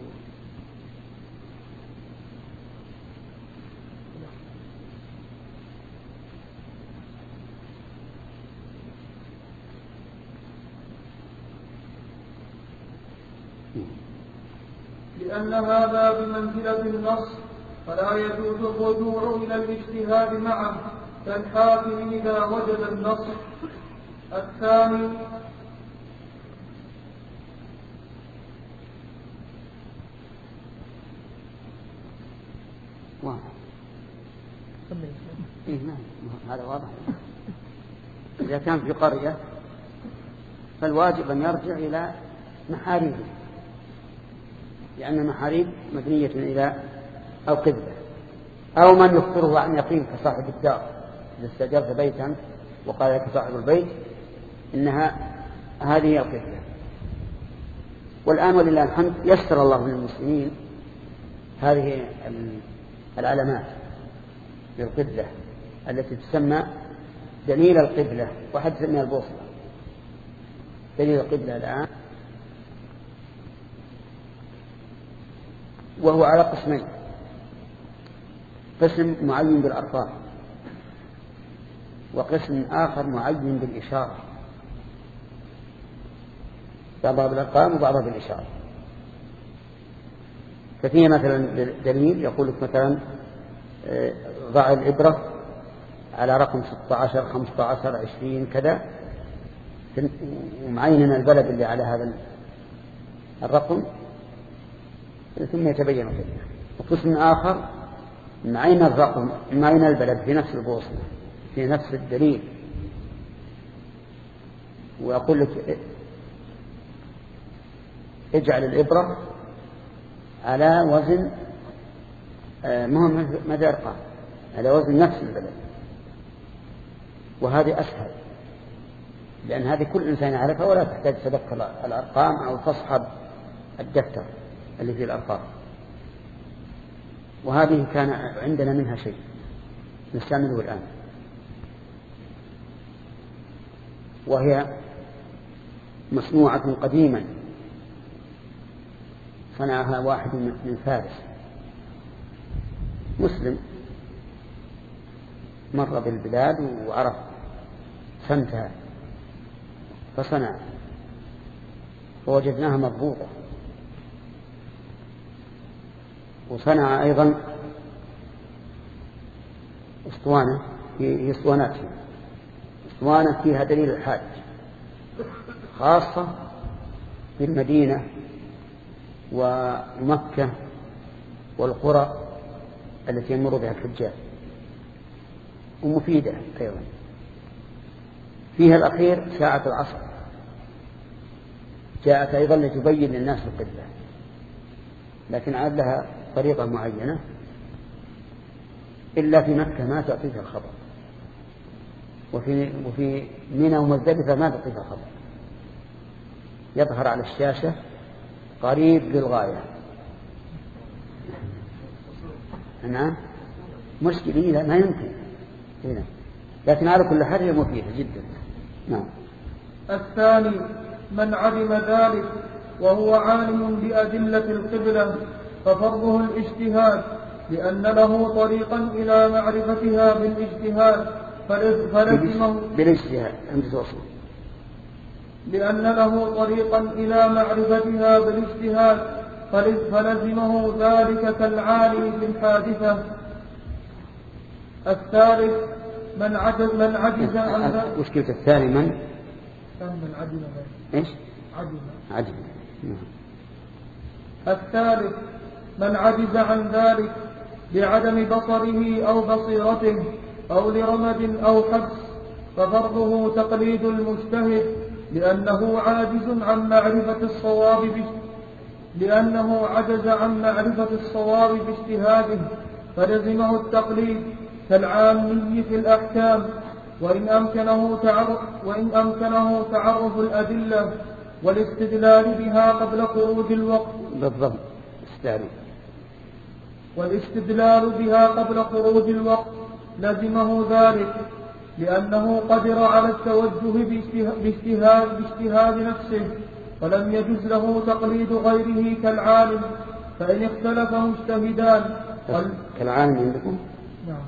لأن هذا بمنزلة النص فلا يجوز الرجوع إلى الاجتهاد معه كالحاكم إذا وجد النص. الثاني واضح. إيه نعم هذا واضح. إذا كان في قرية فالواجب أن يرجع إلى محاريبه، لأن المحاريب مبنية إلى القبلة، أو من يخبره عن يقين كصاحب الدار إذا استأجرت بيتا وقال لك صاحب البيت إنها هذه القبلة. والآن ولله الحمد يسر الله للمسلمين هذه العلامات للقبلة التي تسمى دليل القبلة، وحد سميها البوصلة. دليل القبلة الآن وهو على قسمين: قسم معين بالأرقام، وقسم آخر معين بالإشارة، بعضها بالأرقام وبعضها بالإشارة. ففيه مثلا دليل يقول لك مثلا ضع الإبرة على رقم ستة عشر خمسة عشر عشرين كذا، ومعيننا البلد اللي على هذا الرقم ثم يتبين كذا. وقسم آخر معين الرقم معين البلد في نفس البوصلة في نفس الدليل، ويقول لك اجعل الإبرة على وزن مهم مدى أرقام على وزن نفس البلد. وهذه أسهل لأن هذه كل إنسان يعرفها ولا تحتاج تذكر الأرقام أو تصحب الدفتر اللي فيه الأرقام. وهذه كان عندنا منها شيء نستعمله الآن، وهي مصنوعة قديما صنعها واحد من فارس مسلم، مر بالبلاد وعرف سمتها فصنع، فوجدناها مضبوطة. وصنع أيضا اسطوانة، هي اسطوانات اسطوانة فيها دليل الحاج خاصة بالمدينة ومكة والقرى التي يمر بها الحجاج، ومفيدة أيضا. فيها الأخير ساعة العصر جاءت أيضا لتبين للناس القبلة، لكن عاد لها طريقة معينة، إلا في مكة ما تعطيها الخبر، وفي وفي منى ومزدلفة ما تعطيها الخبر، يظهر على الشاشة قريب للغاية. نعم مشكلة لا ما يمكن هنا، لكن على كل حال هي مفيدة جدا. نعم. الثاني من علم ذلك وهو عالم بأدلة القبلة ففرضه الاجتهاد، لأن له طريقا إلى معرفتها بالاجتهاد فلزمه بالاجتهاد عند توصل لأن له طريقا إلى معرفتها بالاجتهاد فلزمه ذلك كالعالم في الحادثة. الثالث من عجز من عجز عن ذلك. مشكلة الثاني من؟ من عجز إيش؟ عجز عجز. الثالث من عجز عن ذلك بعدم بصره أو بصيرته أو لرمد أو حبس ففرضه تقليد المجتهد لأنه عاجز عن معرفة الصواب لأنه عجز عن معرفة الصواب باجتهاده فلزمه التقليد كالعامي في الأحكام وإن أمكنه تعرف وإن أمكنه تعرف الأدلة والاستدلال بها قبل خروج الوقت. بالضبط. استعرف. والاستدلال بها قبل خروج الوقت لزمه ذلك لأنه قدر على التوجه باجتهاد, باجتهاد نفسه ولم يجز له تقليد غيره كالعالم فإن اختلف مجتهدان كالعالم عندكم؟ نعم.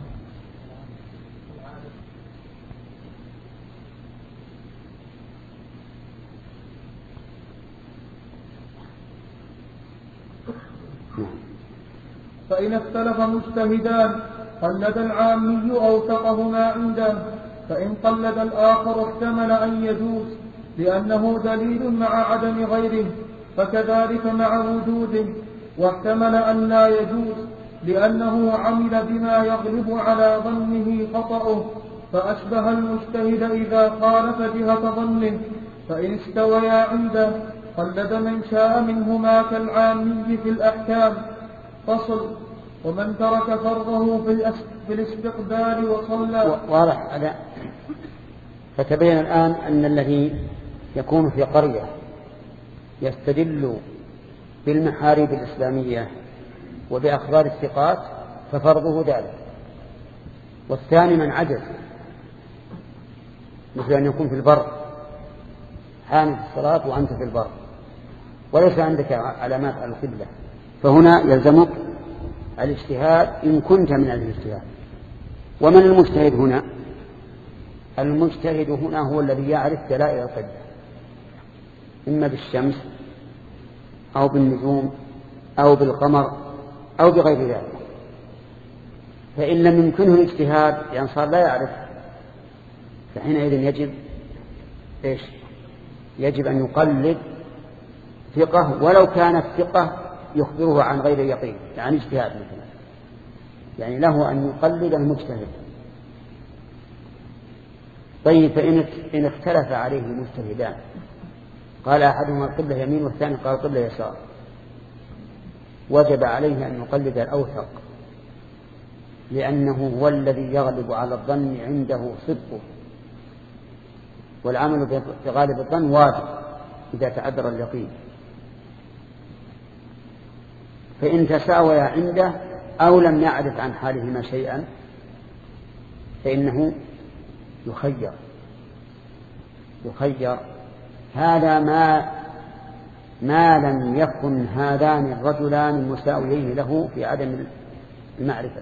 فإن اختلف مجتهدان قلد العامي أوثقهما عنده فإن قلد الآخر احتمل أن يجوز لأنه دليل مع عدم غيره فكذلك مع وجوده واحتمل أن لا يجوز لأنه عمل بما يغلب على ظنه خطأه فأشبه المجتهد إذا خالف جهة ظنه فإن استويا عنده قلد من شاء منهما كالعامي في الأحكام. فصل. ومن ترك فرضه في الاستقبال وصلى. واضح هذا. فتبين الآن أن الذي يكون في قرية يستدل بالمحاريب الإسلامية وبأخبار الثقات ففرضه ذلك. والثاني من عجز مثل أن يكون في البر حانت الصلاة وأنت في البر وليس عندك علامات على القبلة فهنا يلزمك الاجتهاد إن كنت من الاجتهاد. ومن المجتهد هنا؟ المجتهد هنا هو الذي يعرف دلائل القبلة إما بالشمس أو بالنجوم أو بالقمر أو بغير ذلك. فإن لم يمكنه الاجتهاد يعني صار لا يعرف فحينئذ يجب إيش؟ يجب أن يقلد ثقة ولو كانت ثقة يخبره عن غير يقين يعني اجتهاد مثلا يعني له أن يقلد المجتهد. طيب فإن اختلف عليه المجتهدان قال أحدهما القبلة يمين والثاني قال القبلة يسار وجب عليه أن يقلد الأوثق لأنه هو الذي يغلب على الظن عنده صدقه والعمل بغالب الظن واجب إذا تعذر اليقين. فإن تساوي عنده أو لم يعرف عن حالهما شيئا فإنه يخير يخير هذا ما ما لم يكن هذان الرجلان مساويين له في عدم المعرفة.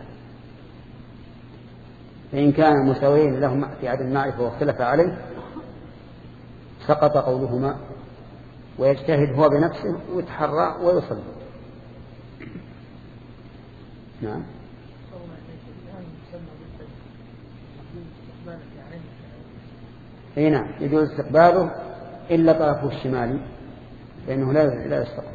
فإن كان مساويين له في عدم المعرفة واختلف عليه سقط قولهما ويجتهد هو بنفسه ويتحرى ويصلي. نعم. اي نعم يجوز استقباله إلا طرفه الشمالي لأنه لا لا يستقبل.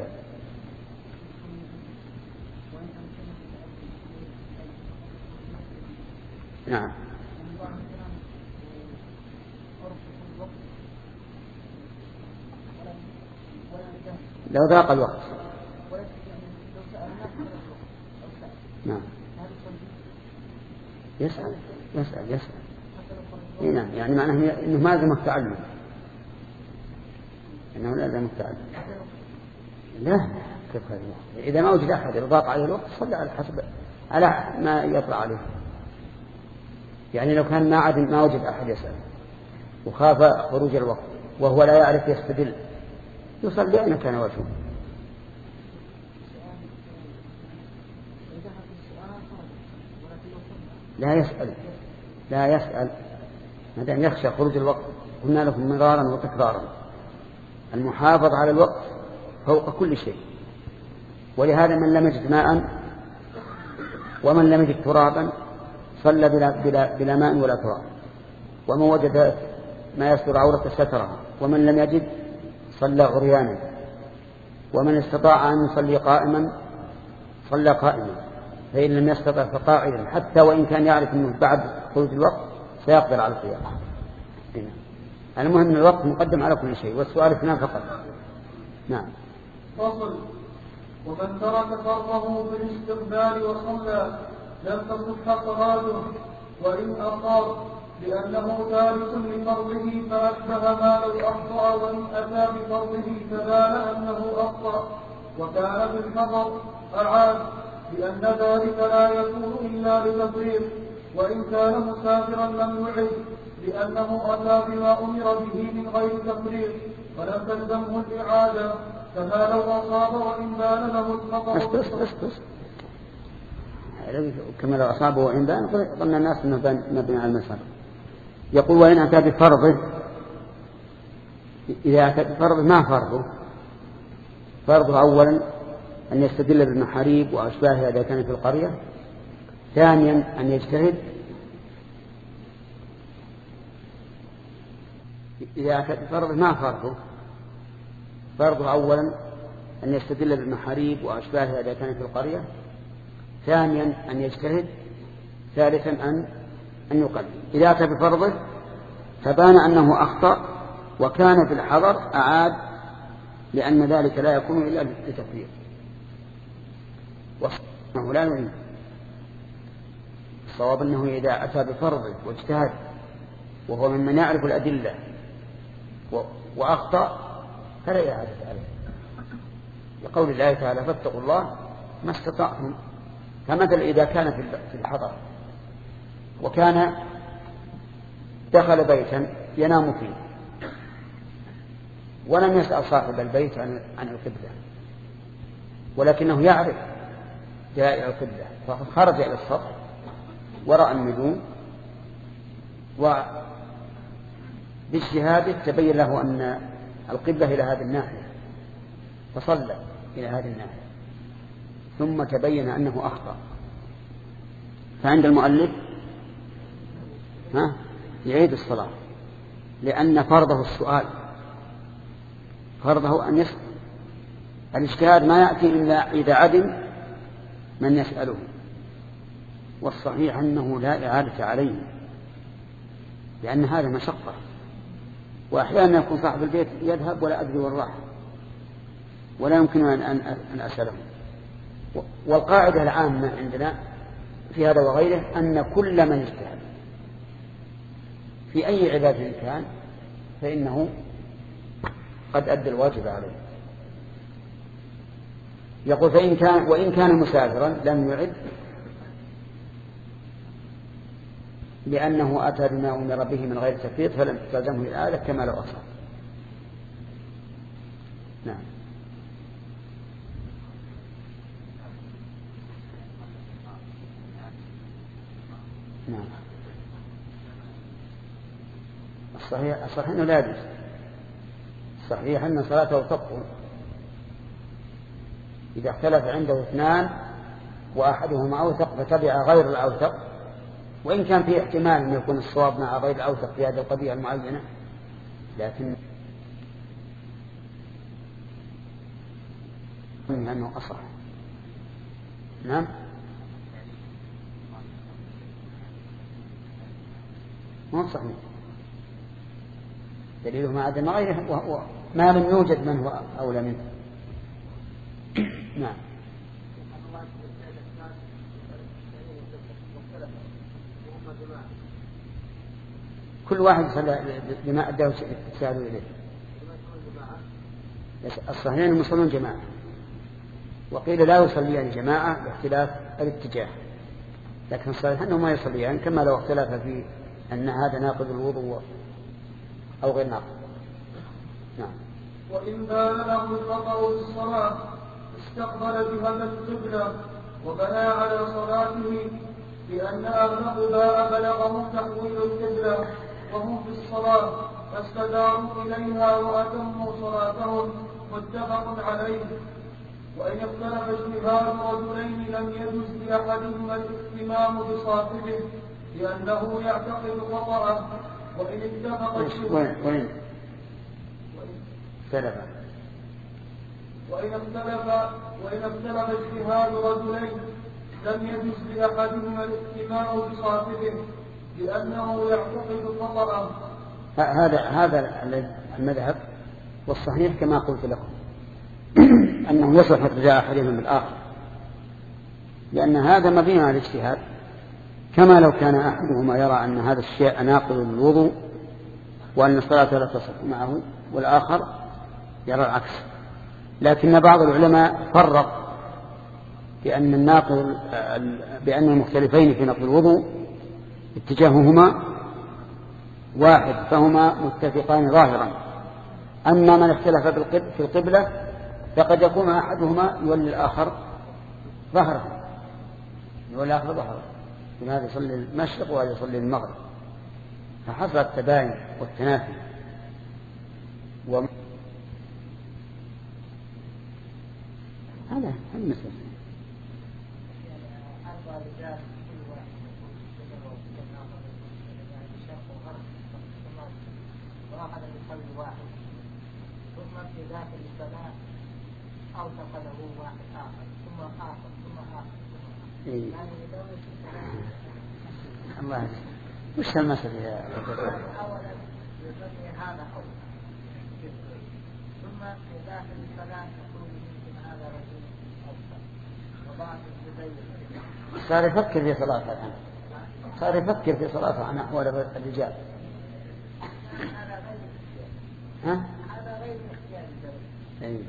نعم. لو ضاق الوقت. نعم. يسأل يسأل يسأل. إيه نعم يعني معناه إنه ما لازم التعلم إنه لا لازم التعلم. لا كيف هذا إذا ما وجد أحد ضاق عليه الوقت صلى على حسب على ما يطلع عليه. يعني لو كان ما عاد ما وجد أحد يسأل وخاف خروج الوقت وهو لا يعرف يستدل يصلي أين كان وجهه. لا يسأل لا يسأل ما دام يخشى خروج الوقت قلنا لكم مرارا وتكرارا المحافظة على الوقت فوق كل شيء. ولهذا من لم يجد ماء ومن لم يجد ترابا صلى بلا, بلا, بلا ماء ولا تراب، ومن وجد ما يستر عورة سترها، ومن لم يجد صلى عريانا، ومن استطاع أن يصلي قائما صلى قائما، فإن لم يستطع فقاعدا، حتى وإن كان يعرف أنه بعد خروج الوقت سيقدر على القيام. المهم أن الوقت مقدم على كل شيء، والسؤال اثنان فقط. نعم. فصل. ومن ترك فرضه بالاستقبال وصلى لم تصح صلاته وإن أصاب، لأنه تارك لفرضه فأشبه ما لو أخطأ، وإن أتى بفرضه فبان أنه أخطأ وكان بالحضر أعاد، لأن ذلك لا يكون إلا لتفريط، وإن كان مسافرا لم يعد، لأنه أتى بما أمر به من غير تفريط ولم تلزمه الإعادة، فما لو أصاب وإن بان له الخطأ. بس بس بس بس. كما لو أصابه وإن بان ظن الناس أنه مبني على المسار. يقول وإن أتى بفرضه، إذا أتى بفرضه ما فرضه؟ فرضه أولا أن يستدل بالمحاريب وأشباهها إذا كان في القرية، ثانيا أن يجتهد إذا أتى بفرضه ما فرضه؟ فرضه أولا أن يستدل بالمحاريب وأشباهها إذا كان في القرية، ثانيا أن يجتهد، ثالثا أن أن يقلد. إذا أتى بفرضه فبان أنه أخطأ وكان في الحضر أعاد، لأن ذلك لا يكون إلا لتفريط، وأنه لا يعين. الصواب أنه إذا أتى بفرضه واجتهد وهو ممن يعرف الأدلة وأخطأ فلا إعادة عليه، لقول الله تعالى فاتقوا الله ما استطعتم. فمثل إذا كان في الحضر وكان دخل بيتا ينام فيه ولم يسأل صاحب البيت عن عن القبلة، ولكنه يعرف جائع القبلة، فخرج إلى السطح ورأى النجوم، وباجتهاده تبين له أن القبلة إلى هذه الناحية فصلى إلى هذه الناحية، ثم تبين أنه أخطأ، فعند المؤلف ها يعيد الصلاة، لأن فرضه السؤال، فرضه أن يسأل. الاجتهاد ما يأتي إلا إذا عدم من يسأله، والصحيح أنه لا إعادة عليه، لأن هذا مشقة، وأحيانا يكون صاحب البيت يذهب ولا أدري والراح ولا يمكن أن أن أسأله. والقاعدة العامة عندنا في هذا وغيره أن كل من اجتهد في أي عبادة كان فإنه قد أدى الواجب عليه. يقول فإن كان وإن كان مسافرا لم يعد، لأنه أتى بما أمر به من غير تفريط فلم تلزمه الآلة كما لو أصاب. نعم. نعم. الصحيح الصحيح أنه لا يجوز، صحيح أن صلاته تبطل إذا اختلف عنده اثنان وأحدهما أوثق فتبع غير الأوثق، وإن كان فيه احتمال أن يكون الصواب مع غير الأوثق في هذه القضية المعينة، لكن أنه أصح. نعم. ما صحيح، دليله ما عدم غيره وهو ما لم يوجد من هو أولى منه. نعم. كل واحد بما أداه اجتهاده إليه. الصحيح أنهم يصلون جماعة، وقيل لا يصليان جماعة باختلاف الاتجاه، لكن الصحيح أنه ما يصليان، كما لو اختلف في أن هذا ناقض الوضوء أو غير ناقض. نعم. وإن بان له الخطأ في الصلاة استقبل جهة القبلة وبنى على صلاته، لأن أغلب ما بلغهم تحويل القبلة وهم في الصلاة، فاستداروا إليها وأتموا صلاتهم، متفق عليه. وإن اختلف اجتهاد رجلين لم يجوز لأحدهما الاهتمام بصاحبه لأنه يعتقد خطأه. وإن اتفق وإن اختلف وإن اختلف وإن اختلف اجتهاد رجلين لم يجوز لأحدهما الاهتمام بصاحبه لأنه يعتقد خطأه. هذا هذا المذهب، والصحيح كما قلت لكم أنه يصح ارتجاء أحدهما بالآخر، لأن هذا مبني على الاجتهاد، كما لو كان أحدهما يرى أن هذا الشيء ناقض للوضوء وأن الصلاة لا تصح معه، والآخر يرى العكس. لكن بعض العلماء فرق بأن الناقض بأن المختلفين في نقض الوضوء اتجاههما واحد، فهما متفقان ظاهرا. أما من اختلف في القبلة فقد يكون أحدهما يولي الآخر ظهره، يولي الآخر ظهره، من هذا يصلي المشرق وهذا يصلي المغرب، فحصل التباين والتنافي. و... هذا المسألة. واحد يصلي واحد ثم في ذات الصلاة أوثق له واحد آخر ثم آخر ثم آخر ثم آخر يعني يدور في الصلاة. الله وش المسألة يا رجل؟ أولا يصلي هذا أول ثم في ذات الصلاة يقول يمكن هذا رجل أوثق وبعض الزبير صار يفكر في صلاته الآن، صار يفكر في صلاته عن أحوال الرجال. ها؟ هذا غير اختياري.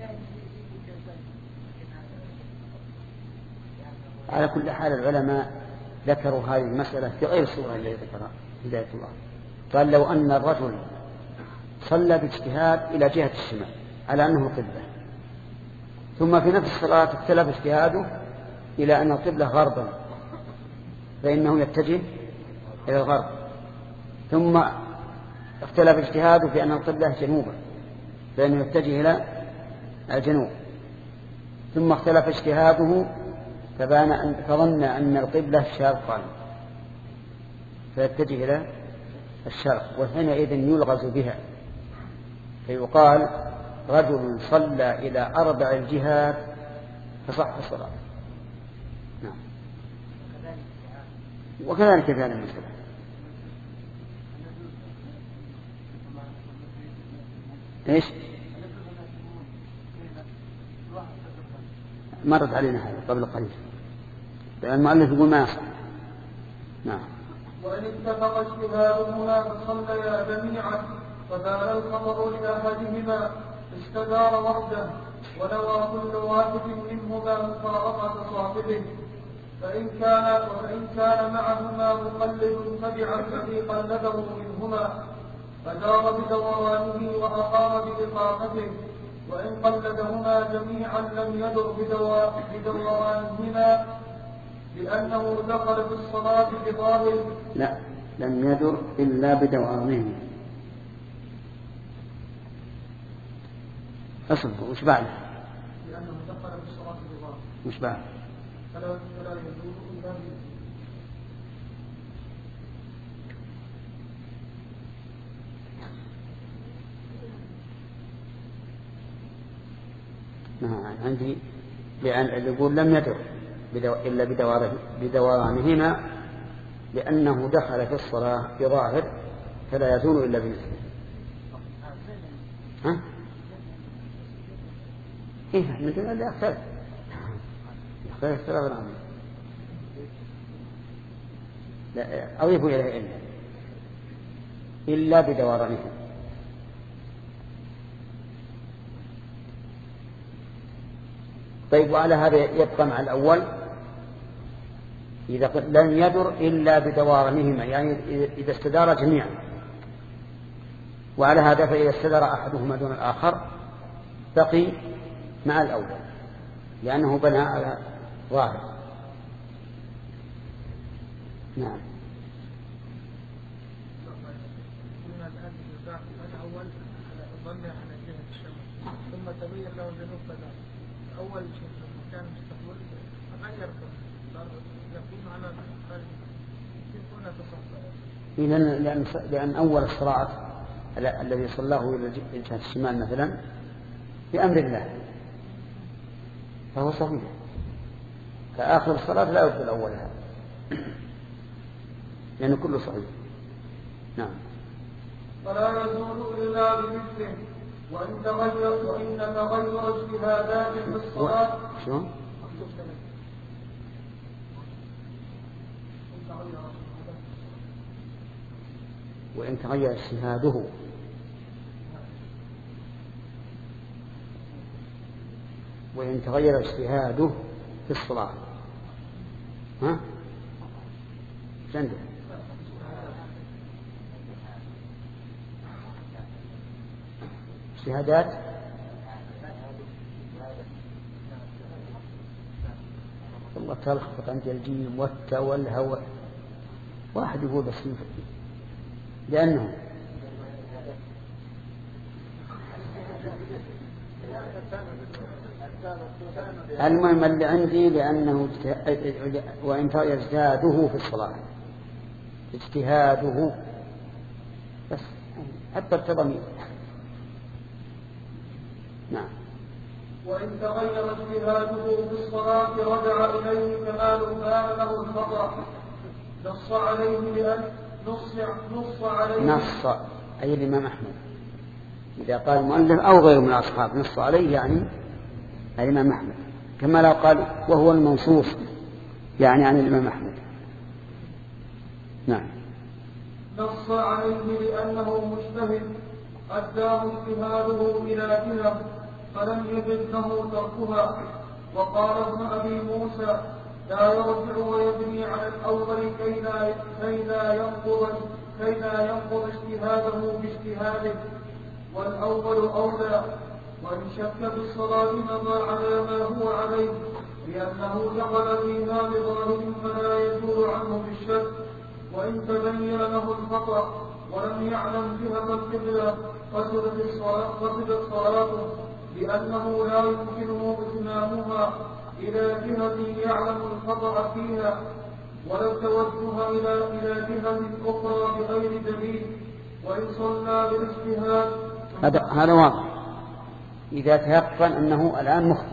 على كل حال العلماء ذكروا هذه المسألة في غير الصورة التي ذكرها هداية الله. قال لو أن الرجل صلى باجتهاد إلى جهة الشمال على أنه القبلة، ثم في نفس الصلاة اختلف اجتهاده إلى أن القبلة غربا، فإنه يتجه إلى الغرب، ثم اختلف اجتهاده في أن القبلة جنوبا، فإنه يتجه إلى الجنوب، ثم اختلف اجتهاده فبان أن فظن أن القبلة شرقا فيتجه إلى الشرق، وحينئذ يلغز بها، فيقال رجل صلى إلى أربع الجهات فصح الصلاة. نعم. وكذلك في هذه المسألة. ايش؟ مرت علينا هذا قبل قليل، لأن المؤلف يقول ما يصح. نعم. وإن اتفق اجتهادهما فصليا جميعا فزال الخطر لأحدهما استدار وحده ونوى كل واحد منهما مفارقة صاحبه، فإن كان وإن كان معهما مقلد تبع الذي قلده منهما فدار بدورانه وأقام بإقامته، وإن قلدهما جميعا لم يدر بدورانهما لأنه دخل في الصلاة بظاهر. لا، لم يدر إلا بدورانهما. أصل وش بعد؟ لأنه دخل في الصلاة بظاهر. وش بعد؟ فلا فلا يدور إلا نعم. عندي لأن يقول لم يدر بدو... إلا بدورانهما لأنه دخل في الصلاة بظاهر فلا يزول إلا بمثله. ها؟ إيه من دون اللي أختلف أختلف اختلاف العظيم. لا أضيفوا إليه إلا إلا بدورانهما. طيب وعلى هذا يبقى مع الأول إذا لم يدر إلا بدورانهما، يعني إذا استدار جميعا، وعلى هذا فإذا استدار أحدهما دون الآخر بقي مع الأول لأنه بنى على ظاهر. نعم. مولع على جهة الشمال ثم تبين له جنوب بدر أول شيء لما كان مستقبل غير يكون على خارج يكون تصفى لأن, لأن, لأن أول الصراعات الذي صلاه إلى جهة الشمال مثلا بأمر الله فهو صحيح، فآخر الصلاة لا يبطل أولها لأن كله صحيح. نعم. فلا يزول إلا بمثله وإن تغير وإن تغير اجتهادات في الصلاة شو؟ وإن تغير اجتهاده وإن تغير اجتهاده في الصلاة ها؟ جنده اجتهادات والله تلخبط عند الجيم والتا والهوى واحد يقول بس لأنه المهم اللي عندي لأنه وإن يزداده في الصلاة اجتهاده بس حتى التضمير. نعم. وإن تغير اجتهاده في الصلاة رجع إليه كمال كان له الخطأ نص عليه لأن نص نص عليه نص أي الإمام أحمد إذا قال المؤلف أو غيره من الأصحاب نص عليه يعني الإمام أحمد، كما لو قال وهو المنصوص يعني عن الإمام أحمد. نعم. نص عليه لأنه مجتهد أداه اجتهاده إلى جهة فلم يجد له تركها. وقال ابن أبي موسى لا يرجع ويبني على الأول كي لا كي لا ينقض كي لا ينقض اجتهاده باجتهاده والأول أولى. وإن شك بالصلاة مضى على ما هو عليه لأنه دخل فيها بظاهر فلا يزول عنه بالشك. وإن تبين له الخطأ ولم يعلم جهة القبلة فسدت الصلاة فسدت صلاته لأنه لا يمكنه إتمامها إلى جهة يعلم الخطأ فيها ولا التوجه إلى إلى جهة أخرى بغير دليل. وإن صلى بالاجتهاد هذا هذا واضح إذا تيقن أنه الآن مخطئ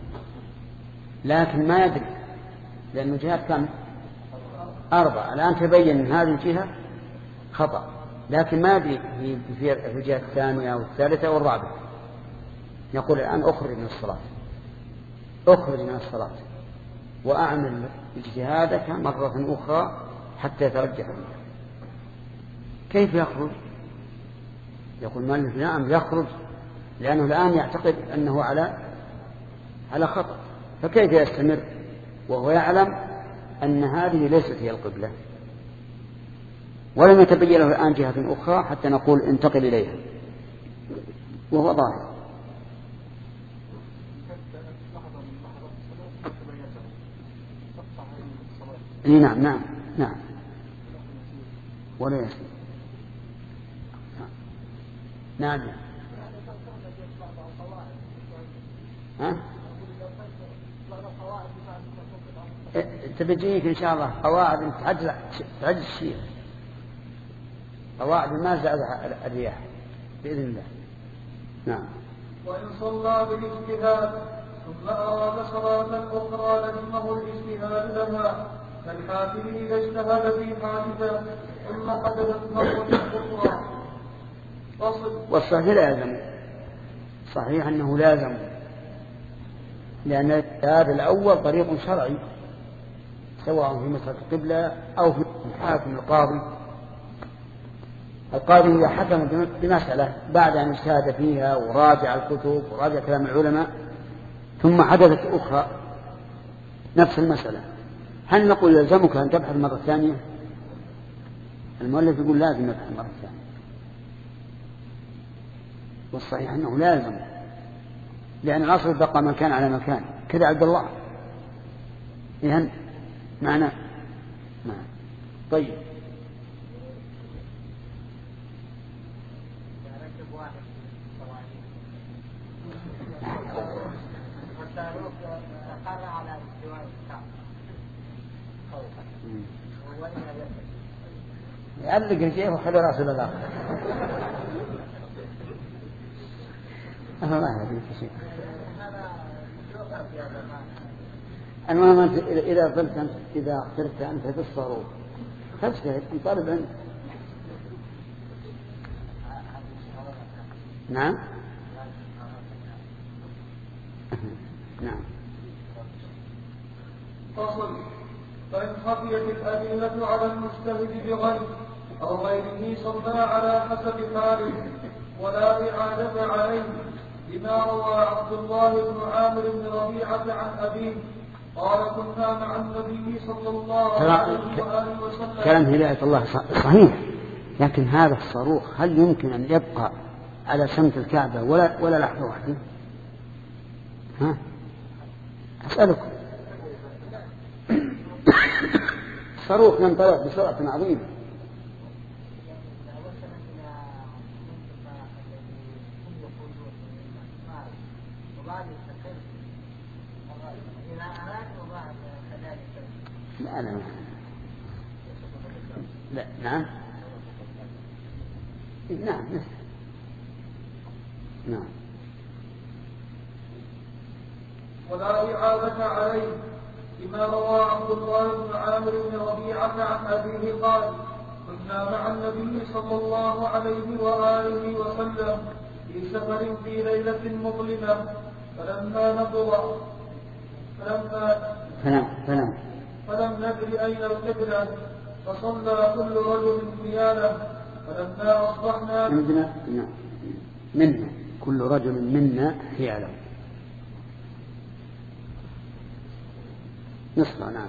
لكن ما يدري لأن الجهات كم أربعة الآن تبين أن هذه الجهة خطأ لكن ما يدري في الجهة الثانية أو الثالثة أو الرابعة. يقول الآن أخرج من الصلاة أخرج من الصلاة وأعمل اجتهادك مرة أخرى حتى يترجح منك. كيف يخرج؟ يقول مالك نعم يخرج لأنه الآن يعتقد أنه على على خطأ فكيف يستمر وهو يعلم أن هذه ليست هي القبلة ولم يتبين له الآن جهة أخرى حتى نقول انتقل إليها وهو ظاهر. نعم نعم نعم ولا يسلم. نعم ها تبجيك إن شاء الله قواعد تعجل تعجل الشيء قواعد ما زادها الرياح بإذن الله. نعم. وإن صلى بالاجتهاد ثم أراد صلاة أخرى لزمه الاجتهاد لها كالحاكم إذا اجتهد في حادثة ثم حدثت مرة أخرى فصل. والصحيح لازم صحيح أنه لازم لأن هذا الأول طريق شرعي سواء في مسألة القبلة أو في الحاكم القاضي. القاضي إذا حكم بمسألة بعد أن اجتهد فيها وراجع الكتب وراجع كلام العلماء ثم حدثت أخرى نفس المسألة هل نقول يلزمك أن تبحث مرة ثانية؟ المؤلف يقول لازم يبحث مرة ثانية والصحيح أنه لازم لأن الأصل بقى مكان على مكان كذا عبد الله إذن معنا معنا. طيب يعلق الشيء وخلي راسه للآخر. أنا ما أدري شيء. المهم أنت إذا قلت أنت إذا اخترت أنت في الصاروخ فاجتهد أن طالب علم. نعم نعم. فصل. فإن خفيت الأدلة على المجتهد بغير أو غيره صلى على حسب حاله ولا إعادة عليه، لما روى عبد الله بن عامر بن ربيعة عن أبيه قال كنا مع النبي صلى الله عليه وآله وسلم. كلام هداية الله صحيح، لكن هذا الصاروخ هل يمكن أن يبقى على سمت الكعبة ولا ولا لحظة واحدة؟ ها أسألكم. الصاروخ ينطلق بسرعة عظيمة. لا لا لا نعم نعم نعم. ولا إعادة عليه، لما روى عبد الله بن عامر بن ربيعة عن أبيه قال كنا مع النبي صلى الله عليه وآله وسلم في سفر في ليلة مظلمة فلما نظر فلما فنم فنم فلم ندر أين القبلة فصلى كل رجل خياله فلما أصبحنا منا منا كل رجل منا خياله نصف. نعم.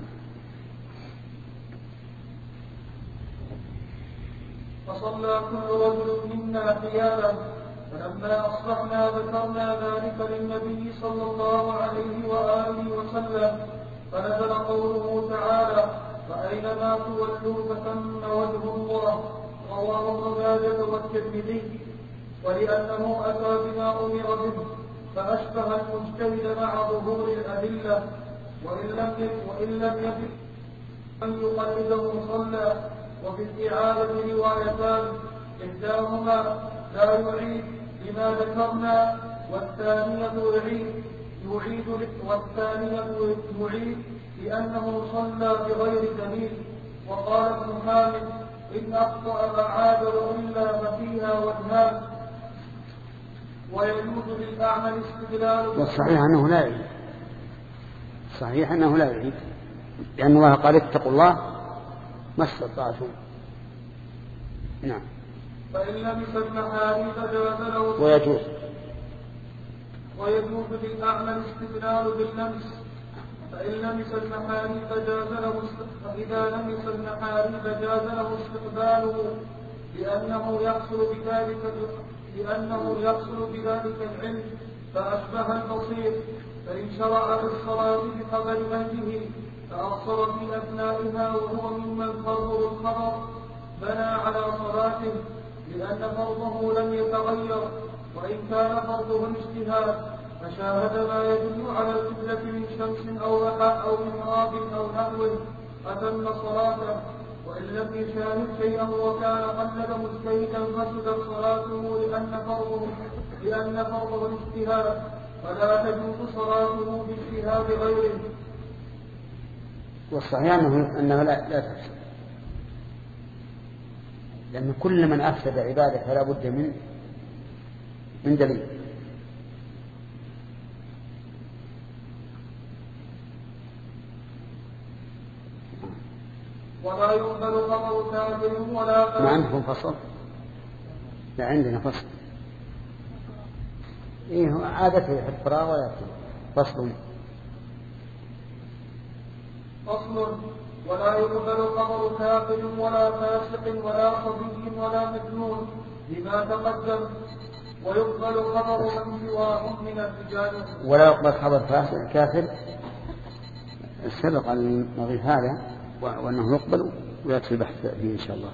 فصلى كل رجل منا خياله فلما أصبحنا ذكرنا ذلك للنبي صلى الله عليه وآله وسلم فنزل قوله تعالى فأينما تولوا فثم وجه الله، رواه ابن ماجه والترمذي. ولأنه أتى بما أمر به فأشبه المجتهد مع ظهور الأدلة، وإن لم يكن وإن لم يكن أن يقلده صلى. وفي الإعادة روايتان إحداهما لا يعيد لما ذكرنا والثانية يعيد يعيد والثانية يعيد لأنه صلى بغير دليل. وقال ابن حامد إن أخطأ أعاد وإلا ففيها وجهان ويجوز للأعمى الاستدلال. والصحيح أنه لا يعيد، صحيح أنه لا يعيد، لأن الله قال اتقوا الله ما استطعتم. نعم. فإن لبس المحاريب جاز له ويجوز ويجوز للأعمى الاستدلال باللمس. فإن لمس المحاريب جاز له فإذا لمس المحاريب جاز له استقباله لأنه يحصل بذلك لأنه يحصل بذلك العلم فأشبه البصير. فإن شرع بالصلاة بخبر وجهه فأبصر في أثنائها وهو ممن فرضه الخبر بنى على صلاته لأن فرضه لم يتغير، وإن كان فرضه الاجتهاد فشاهد ما يدل على القبلة من شمس أو رحى أو محراب أو نحوه أتم صلاته. وإن لم يشاهد شيئا وكان قلد مجتهدا فسدت صلاته لأن فرضه لأن فرضه الاجتهاد فلا تجوز صلاته باجتهاد غيره. والصحيح أنه, أنه لا, لا تفسد، لأن كل من أفسد عبادة فلا بد من من دليل. ولا يقبل خبر كافر ولا ما عندكم فصل؟ لا عندنا فصل. إيه عادته يحب فراغ ولا فصل. فصل. ولا يقبل خبر كافر ولا فاسق ولا صبي ولا مجنون لما تقدم، ويقبل خبر من سواهم من الرجال. ولا يقبل خبر فاسق كافر سبق أن نضيف هذا وأنه يقبل ويأتي البحث فيه إن شاء الله.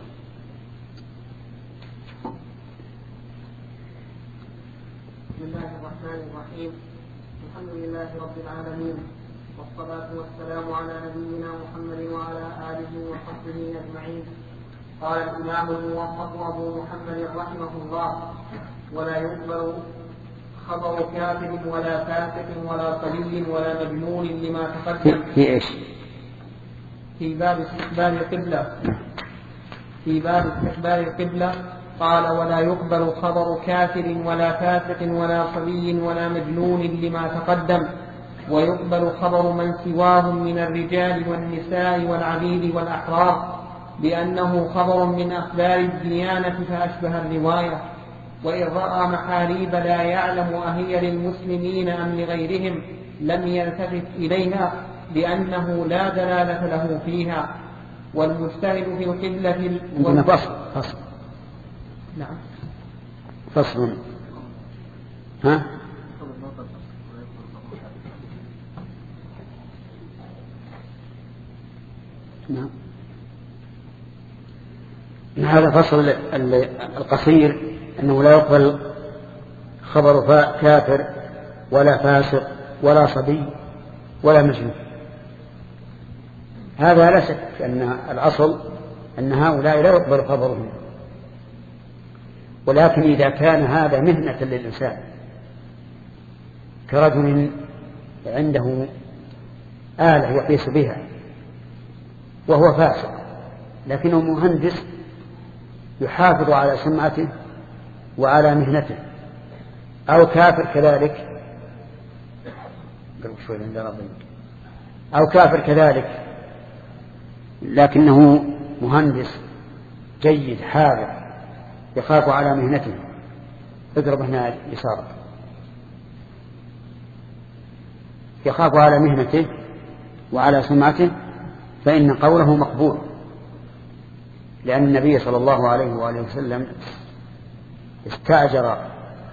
بسم الله الرحمن الرحيم. الحمد لله رب العالمين، والصلاة والسلام على نبينا محمد وعلى آله وصحبه أجمعين. قال الإمام الموفق أبو محمد رحمه الله: ولا يقبل خبر كافر ولا فاسق ولا صبي ولا مجنون لما تقدم. في إيش؟ في باب استقبال القبلة. في باب استقبال القبلة قال: ولا يقبل خبر كافر ولا فاسق ولا صبي ولا مجنون لما تقدم، ويقبل خبر من سواهم من الرجال والنساء والعبيد والأحرار، لأنه خبر من أخبار الديانة فأشبه الرواية. وإن رأى محاريب لا يعلم أهي للمسلمين أم لغيرهم لم يلتفت إليها، لأنه لا دلالة له فيها. والمجتهد في القبلة عندنا فصل فصل نعم فصل ها نعم هذا فصل القصير أنه لا يقبل خبر كافر ولا فاسق ولا صبي ولا مجنون. هذا لا شك أن الأصل أن هؤلاء لا يقبل خبرهم، ولكن إذا كان هذا مهنة للإنسان كرجل عنده آلة يقيس بها وهو فاسق لكنه مهندس يحافظ على سمعته وعلى مهنته، أو كافر كذلك أو كافر كذلك لكنه مهندس جيد حاذق يخاف على مهنته. اضرب هنا يسار. يخاف على مهنته وعلى سمعته فإن قوله مقبول، لأن النبي صلى الله عليه وآله وسلم استأجر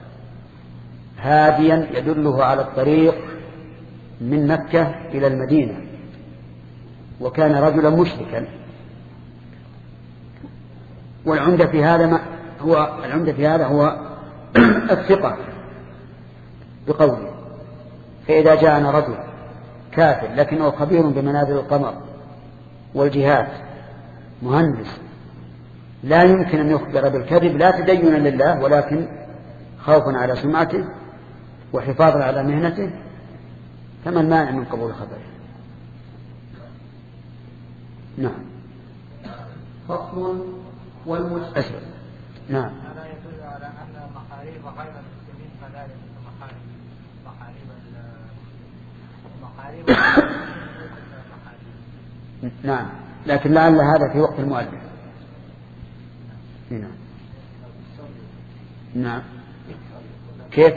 هاديا يدله على الطريق من مكة إلى المدينة، وكان رجلا مشركا. والعمدة في هذا ما هو العمدة في هذا هو الثقة بقوله. فإذا جاءنا رجل كافر لكنه خبير بمنازل القمر والجهات مهندس لا يمكن أن يخبر بالكذب، لا تدينا لله ولكن خوفا على سمعته وحفاظا على مهنته، فما المانع من قبول خبره؟ نعم. فصل والمستشفى. نعم. هذا يدل على أن محاريب غير المسلمين كذلك محاريب محاريب محاريب نعم، لكن لعل هذا في وقت المؤلف. نعم. نعم. كيف؟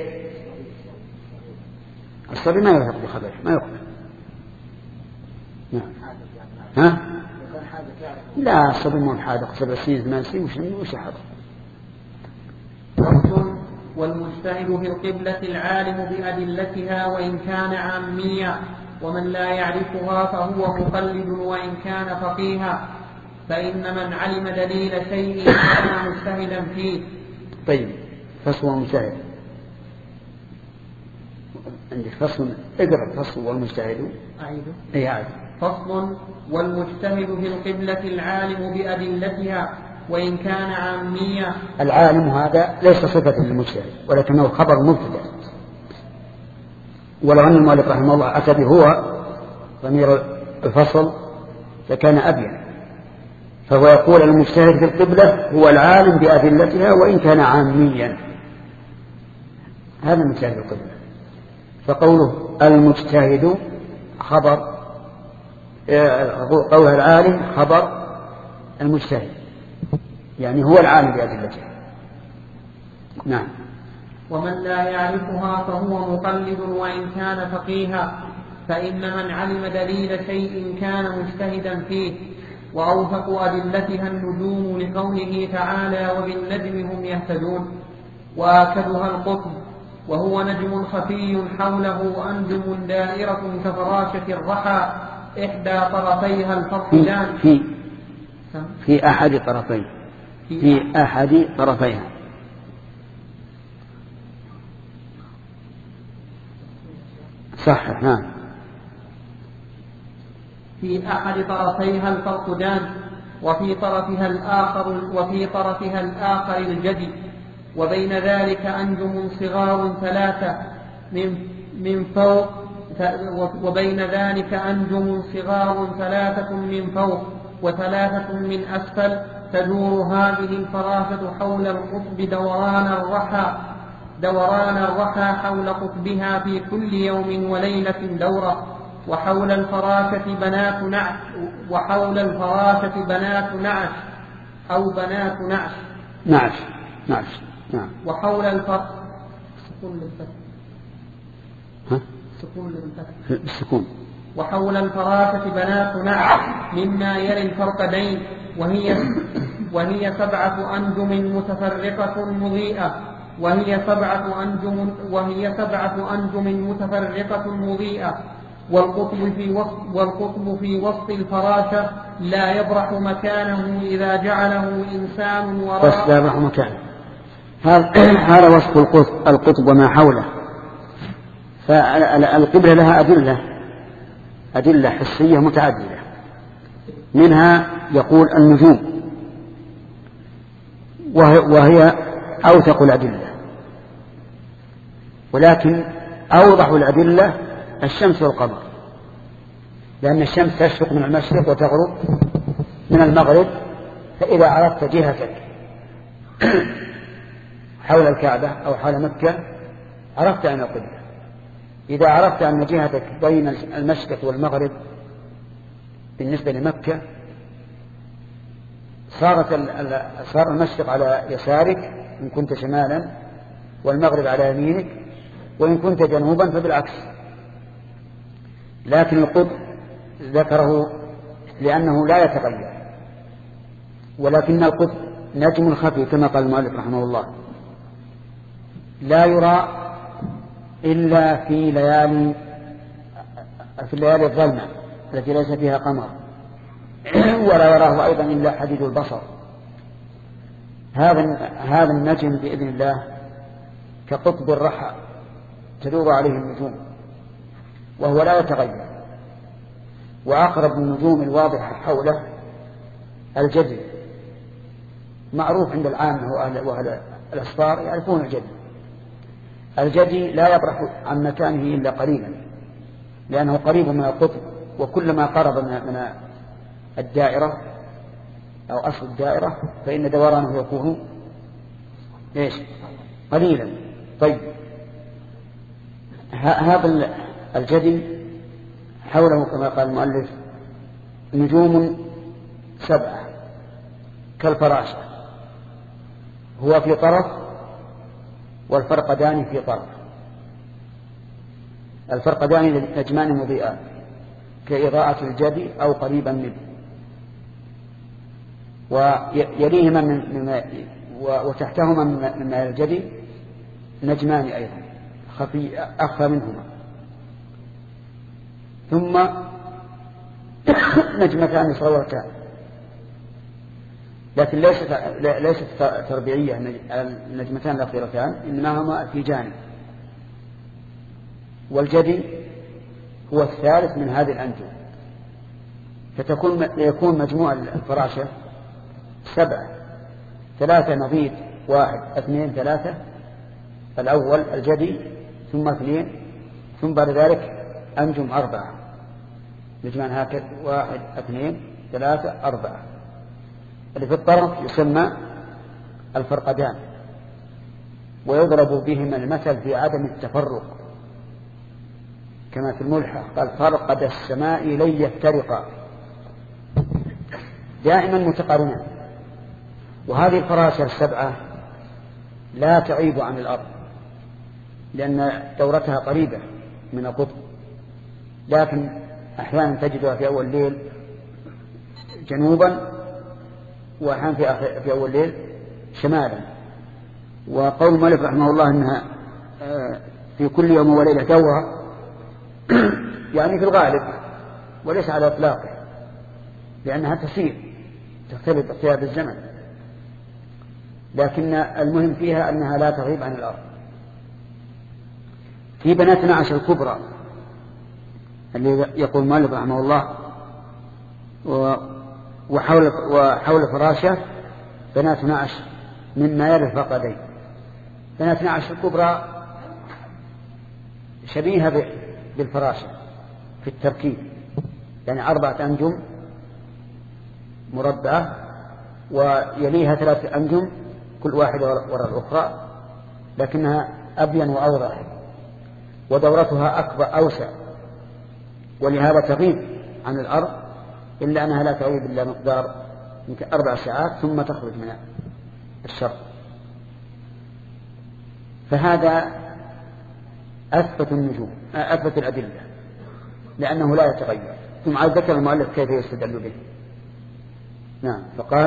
الصبي ما يلحق بخبره، ما يقبل. نعم. ها؟ لا، الصبي مو حاذق، سبع سنين ثمان سنين وش وش حاذق. والمجتهد في القبلة العالم بأدلتها وإن كان عاميا، ومن لا يعرفها فهو مقلد وإن كان فقيها، فإن من علم دليل شيء كان مجتهدا فيه. طيب، فصل والمجتهد. عندك فصل، اقرأ فصل والمجتهد. أعيده. أي عاد. فصل والمجتهد في القبلة العالم بأدلتها وإن كان عاميا. العالم هذا ليس صفة للمجتهد ولكنه خبر مبتدأ، ولو أن المؤلف رحمه الله أتى به هو ضمير الفصل فكان أبين. فهو يقول المجتهد في القبلة هو العالم بأدلتها وإن كان عاميا، هذا المجتهد في القبلة. فقوله المجتهد خبر، قوله العالم خبر المجتهد، يعني هو العالم بأدلتها. نعم. ومن لا يعرفها فهو مقلد وإن كان فقيها، فإن من علم دليل شيء كان مجتهدا فيه. وأوثق أدلتها النجوم لقوله تعالى وبالنجم هم يهتدون، وآكدها القطب وهو نجم خفي حوله أنجم دائرة كفراشة الرحى إحدى طرفيها الفصلان في في أحد طرفين في أحد طرفيها. صح. نعم. في أحد طرفيها الفرقدان وفي طرفها الآخر وفي طرفها الآخر الجدي، وبين ذلك أنجم صغار ثلاثة من من فوق وبين ذلك أنجم صغار ثلاثة من فوق وثلاثة من أسفل، تدور هذه الفراشة حول القطب دوران الرحى دوران الرحى حول قطبها في كل يوم وليلة دورة. وحول الفراشة بنات نعش وحول الفراشة بنات نعش أو بنات نعش نعش نعش نعم. وحول الفراشة سكون للفتح ها سكون للفتح السكون. وحول الفراشة بنات نعش مما يلي الفرقدين، وهي وهي سبعة أنجم متفرقة مضيئة وهي سبعة أنجم وهي سبعة أنجم متفرقة مضيئة والقطب في وسط والقطب في وسط الفراشة لا يبرح مكانه إذا جعله إنسان وراء. بس لا يبرح مكانه. هذا وصف القطب القطب وما حوله. فالقبلة لها أدلة أدلة حسية متعددة، منها يقول النجوم، وهي أوثق الأدلة، ولكن أوضح الأدلة الشمس والقمر، لأن الشمس تشرق من المشرق وتغرب من المغرب، فإذا عرفت جهتك حول الكعبة أو حول مكة عرفت أن القبلة. إذا عرفت أن جهتك بين المشرق والمغرب بالنسبة لمكة صارت صار المشرق على يسارك إن كنت شمالا، والمغرب على يمينك، وإن كنت جنوبا فبالعكس. لكن القطب ذكره لأنه لا يتغير، ولكن القطب نجم خفي كما قال المؤلف رحمه الله، لا يرى إلا في ليالي في الليالي الظلمة التي ليس فيها قمر، ولا يراه أيضا إلا حديد البصر. هذا هذا النجم بإذن الله كقطب الرحى تدور عليه النجوم وهو لا يتغير. وأقرب النجوم الواضحة حوله الجدي، معروف عند العامة وأهل الأسفار يعرفون الجدي. الجدي لا يبرح عن مكانه إلا قليلا لأنه قريب من القطب، وكلما قرب من الدائرة أو أصل الدائرة فإن دورانه يكون إيش قليلا. طيب هذا الجدي حوله كما قال المؤلف نجوم سبعة كالفراشة، هو في طرف والفرقدان في طرف. الفرقدان نجمان مضيئان كإضاءة الجدي أو قريبا منه، ويليهما من وتحتهما من الجدي نجمان أيضا خفي أخفى منهما، ثم نجمتان صغيرتان لكن ليست ليست تربيعية النجمتان الأخيرتان، إنما هما في جانب. والجدي هو الثالث من هذه الأنجم، فتكون يكون مجموع الفراشة سبعة، ثلاثة نضيد واحد اثنين ثلاثة، الأول الجدي ثم اثنين، ثم بعد ذلك أنجم أربعة نجمان هكذا واحد اثنين ثلاثة أربعة. اللي في الطرف يسمى الفرقدان، ويضرب بهما المثل في عدم التفرق كما في الملحة قال فرقد السماء لن يفترقا، دائما متقارنان. وهذه الفراشة السبعة لا تعيب عن الأرض لأن دورتها قريبة من القطب، لكن أحيانا تجدها في أول الليل جنوبا وأحيانا في, في أول الليل شمالا. وقول مالك رحمه الله أنها في كل يوم وليلة دورة يعني في الغالب وليس على إطلاقه، لأنها تسير تختلف اختلاف الزمن، لكن المهم فيها أنها لا تغيب عن الأرض. في بنات نعش الكبرى اللي يقول مالك رحمه الله وحول وحول فراشه بنات نعش مما يلي الفقدين. بنات نعش الكبرى شبيهة بالفراشة في التركيب، يعني أربعة أنجم مربعة ويليها ثلاثة أنجم كل واحدة وراء الأخرى، لكنها أبين وأوضح ودورتها أكبر أوسع، ولهذا تغيب عن الأرض، إلا أنها لا تغيب إلا مقدار يمكن أربع ساعات ثم تخرج من الشرق. فهذا أثبت النجوم أثبت الأدلة لأنه لا يتغير. ثم عاد ذكر المؤلف كيف يستدل به. نعم. فقال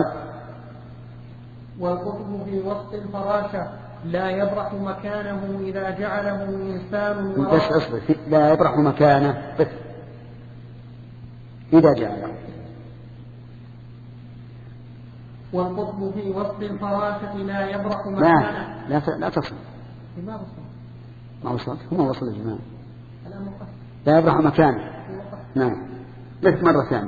والقطب في وسط الفراشة لا يبرح مكانه إذا جعله إنسان وراء لا يبرح مكانه بس إذا جعله. والقطب في وسط الفراشة لا يبرح مكانه. لا لا لا تصل. ما وصل. ما وصل. هو وصل الجماعة. لا يبرح مكانه. نعم. لك مرة ثانية.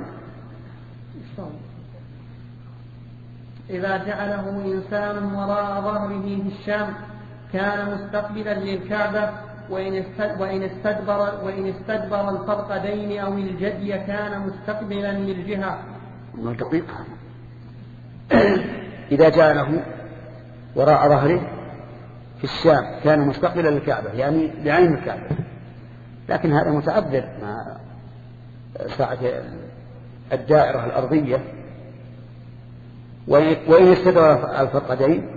إذا جعله إنسان وراء ظهره في الشام كان مستقبلا للكعبة، وإن استدبر وإن استدبر الفرقدين أو الجدي كان مستقبلا للجهة. دقيقة. إذا جعله وراء ظهره في الشام كان مستقبلا للكعبة، يعني بعين الكعبة، لكن هذا متعذر مع ساعة الدائرة الأرضية. وإن استدبر الفرقدين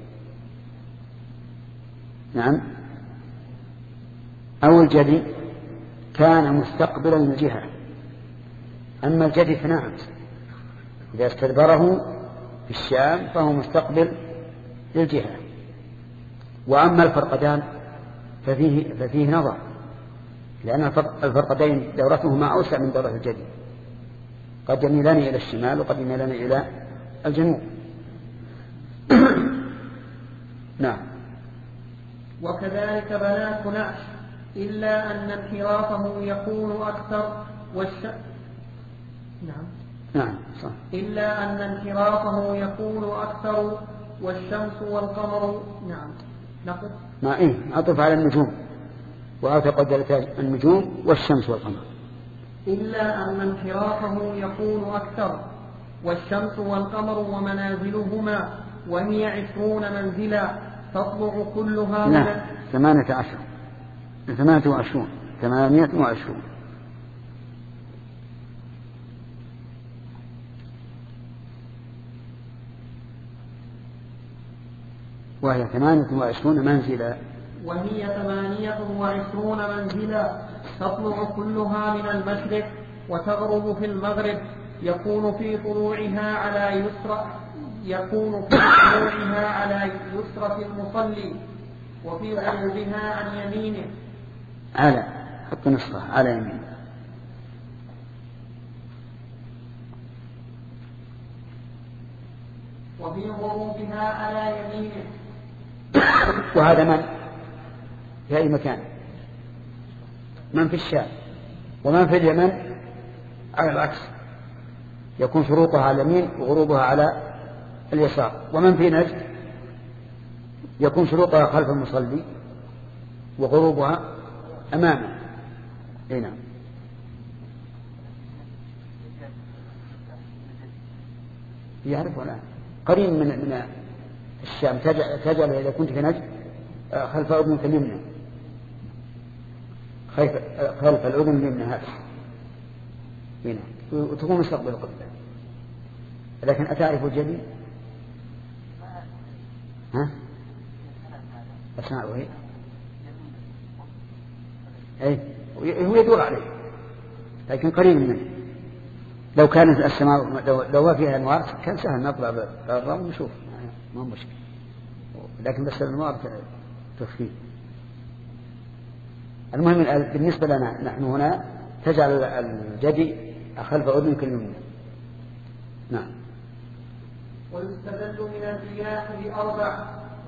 نعم أو الجدي كان مستقبلا للجهة. أما الجدي فنعم إذا استدبره في الشام فهو مستقبل للجهة. وأما الفرقدان ففيه, ففيه نظر، لأن الفرقدين دورتهما أوسع من دورة الجدي، قد يميلان إلى الشمال وقد يميلان إلى الجنوب. نعم. وكذلك بنات نعش إلا أن انحرافه يكون أكثر والش... نعم. نعم صح. إلا أن انحرافه يكون أكثر والشمس والقمر. نعم. نقص. ما إيه أطف على النجوم وأعتقد النجوم والشمس والقمر. إلا أن انحرافه يكون أكثر والشمس والقمر ومنازلهما وهي عشرون منزلا تطلع كلها. نعم. ثمانية عشر ثمانية وعشرون ثمانية وعشرون. وهي ثمانية وعشرون منزلا وهي ثمانية وعشرون منزلا تطلع كلها من المشرق وتغرب في المغرب. يكون في طلوعها على يسرى يكون في طلوعها على يسرى المصلي وفي غروبها عن يمينه. على حط نصفه على يمينه. وفي غروبها على يمينه. وهذا من في أي مكان؟ من في الشام. ومن في اليمن على العكس، يكون شروقها على اليمين وغروبها على اليسار. ومن في نجد يكون شروقها خلف المصلي وغروبها أمامه. هنا يعرف ولا قريب من من الشام. تجعل إذا كنت في نجد خلف أذنك اليمنى، خلف الأذن اليمنى هذا هنا، وتكون مستقبل القبلة. لكن أتعرف الجدي؟ ها؟ أسمعه هي؟ أي هو يدور عليه لكن قريب منه. لو كانت السماء لو, لو فيها أنوار كان سهل نطلع بالرام ونشوف، ما هو مشكلة، لكن بس الأنوار تخفيه. المهم بالنسبة لنا نحن هنا تجعل الجدي خلف أذنك اليمنى. نعم. ويستدل من الرياح بأربع.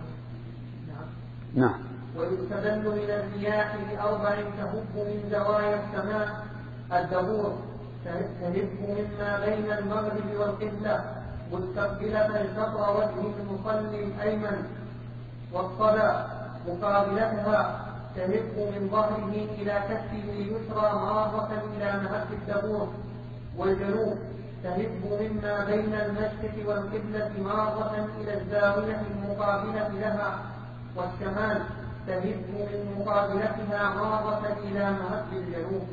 نعم. ويستدل من الرياح بأربع تهب من زوايا السماء: الدبور تهب مما بين المغرب والقبلة مستقبلة شطر وجه المصلي الأيمن، والصلاة مقابلتها تهب من ظهره إلى كفه اليسرى مرة إلى مهد الدبور، والجنوب تهب مما بين المشرق والقبلة مرة إلى الزاوية المقابلة لها، والشمال تهب من مقابلتها مرة إلى مهد الجنوب.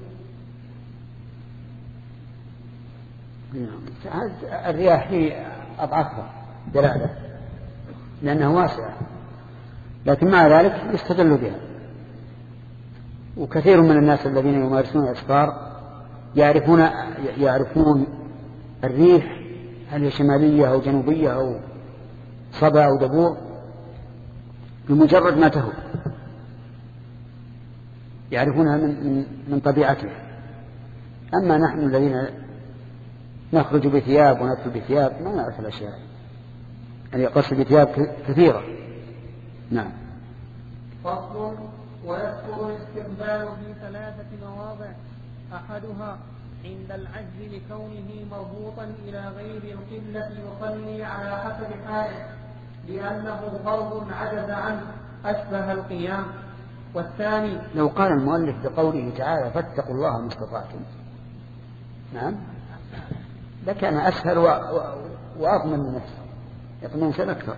الرياح هي أضعفها دلالة لأنها واسعة، لكن مع ذلك يستدل بها. وكثير من الناس الذين يمارسون الأسفار يعرفون يعرفون الريح هل هي شمالية أو جنوبية أو صبا أو دبور بمجرد ما تهب، يعرفونها من, من طبيعتها. أما نحن الذين نخرج بثياب وندخل بثياب ما نعرف الأشياء، يعني يقص بثياب كثيرة. نعم. فصل. ويذكر الاستقبال في ثلاثة مواضع: أحدها عند العجز لكونه مربوطا إلى غير القبلة يصلي على حسب حاله لأنه فرض عجز عنه أشبه القيام. والثاني لو قال المؤلف بقوله تعالى فاتقوا الله ما استطعتم، نعم، لكان أسهل وأضمن من نفسه، يطمئن سنة أكثر.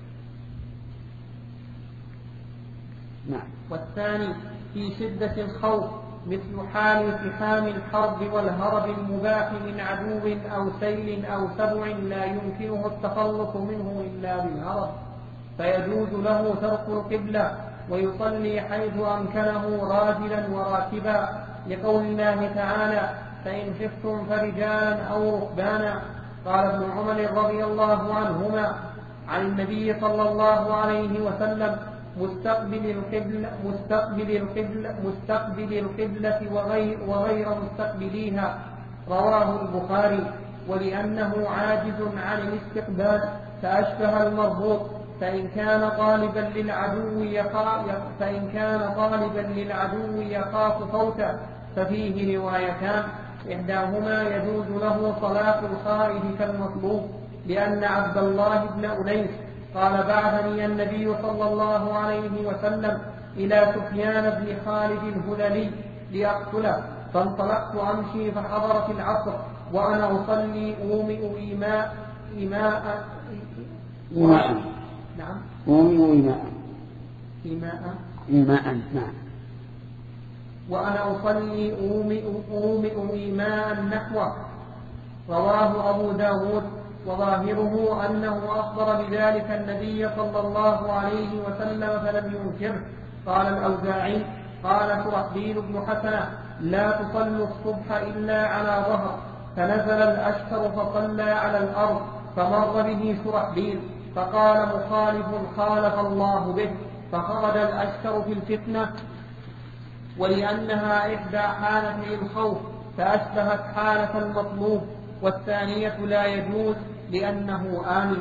نعم. والثاني في شدة الخوف مثل حال التحام الحرب والهرب المباح من عدو أو سيل أو سبع لا يمكنه التخلص منه إلا بالهرب، فيجوز له ترك القبلة ويصلي حيث أمكنه راجلا وراكبا، لقول الله تعالى فإن خفتم فرجالا أو ركبانا. قال ابن عمر رضي الله عنهما عن النبي صلى الله عليه وسلم مستقبل القبلة مستقبل القبلة مستقبل القبلة وغير, وغير مستقبليها، رواه البخاري. ولأنه عاجز عن الاستقبال فأشبه المربوط، فإن كان طالبا للعدو يخاف فإن كان طالبا للعدو يخاف فوته ففيه روايتان: إحداهما يجوز له صلاة الخائف كالمطلوب، لأن عبد الله بن أنيس قال بعثني النبي صلى الله عليه وسلم إلى سفيان بن خالد الهذلي لأقتله، فانطلقت أمشي فحضرت العصر وأنا أصلي أومئ إيماء إيماء إيماء نعم أومئ إيماء إيماء إيماء نعم وأنا أصلي أومئ أومئ إيماء نحوه، رواه أبو داود. وظاهره أنه أخبر بذلك النبي صلى الله عليه وسلم فلم ينكره. قال الأوزاعي قال شرحبيل بن حسنة لا تصلوا الصبح إلا على ظهر، فنزل الأشتر فصلى على الأرض، فمر به شرحبيل فقال مخالف خالف الله به، فخرج الأشتر في الفتنة، ولأنها إحدى حالتي الخوف فأشبهت حالة المطلوب، والثانية لا يجوز لأنه آمن.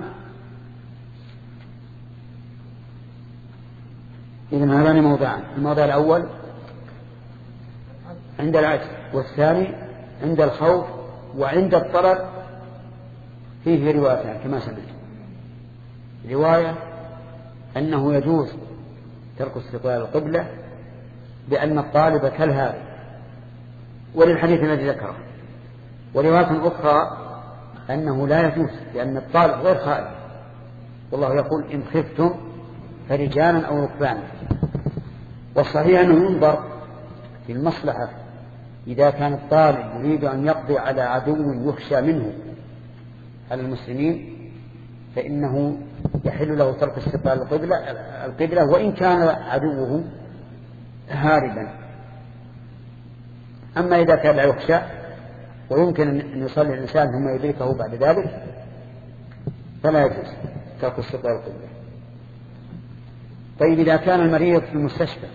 إذن هذان موضعان: الموضع الأول عند العجز، والثاني عند الخوف. وعند الطلب فيه روايتان كما سمعت: رواية أنه يجوز ترك استقبال القبلة بأن الطالب كالهارب، وللحديث الذي ذكره. ورواية أخرى أنه لا يجوز لأن الطالب غير خائف، والله يقول إن خفتم فرجالا أو ركبانا. والصحيح أنه ينظر في المصلحة، إذا كان الطالب يريد أن يقضي على عدو يخشى منه على المسلمين فإنه يحل له ترك استقبال القبلة, القبلة وإن كان عدوه هاربا. أما إذا كان لا يخشى ويمكن أن يصلي الإنسان ثم يدركه بعد ذلك فلا يجوز ترك استقبال القبلة. طيب، إذا كان المريض في المستشفى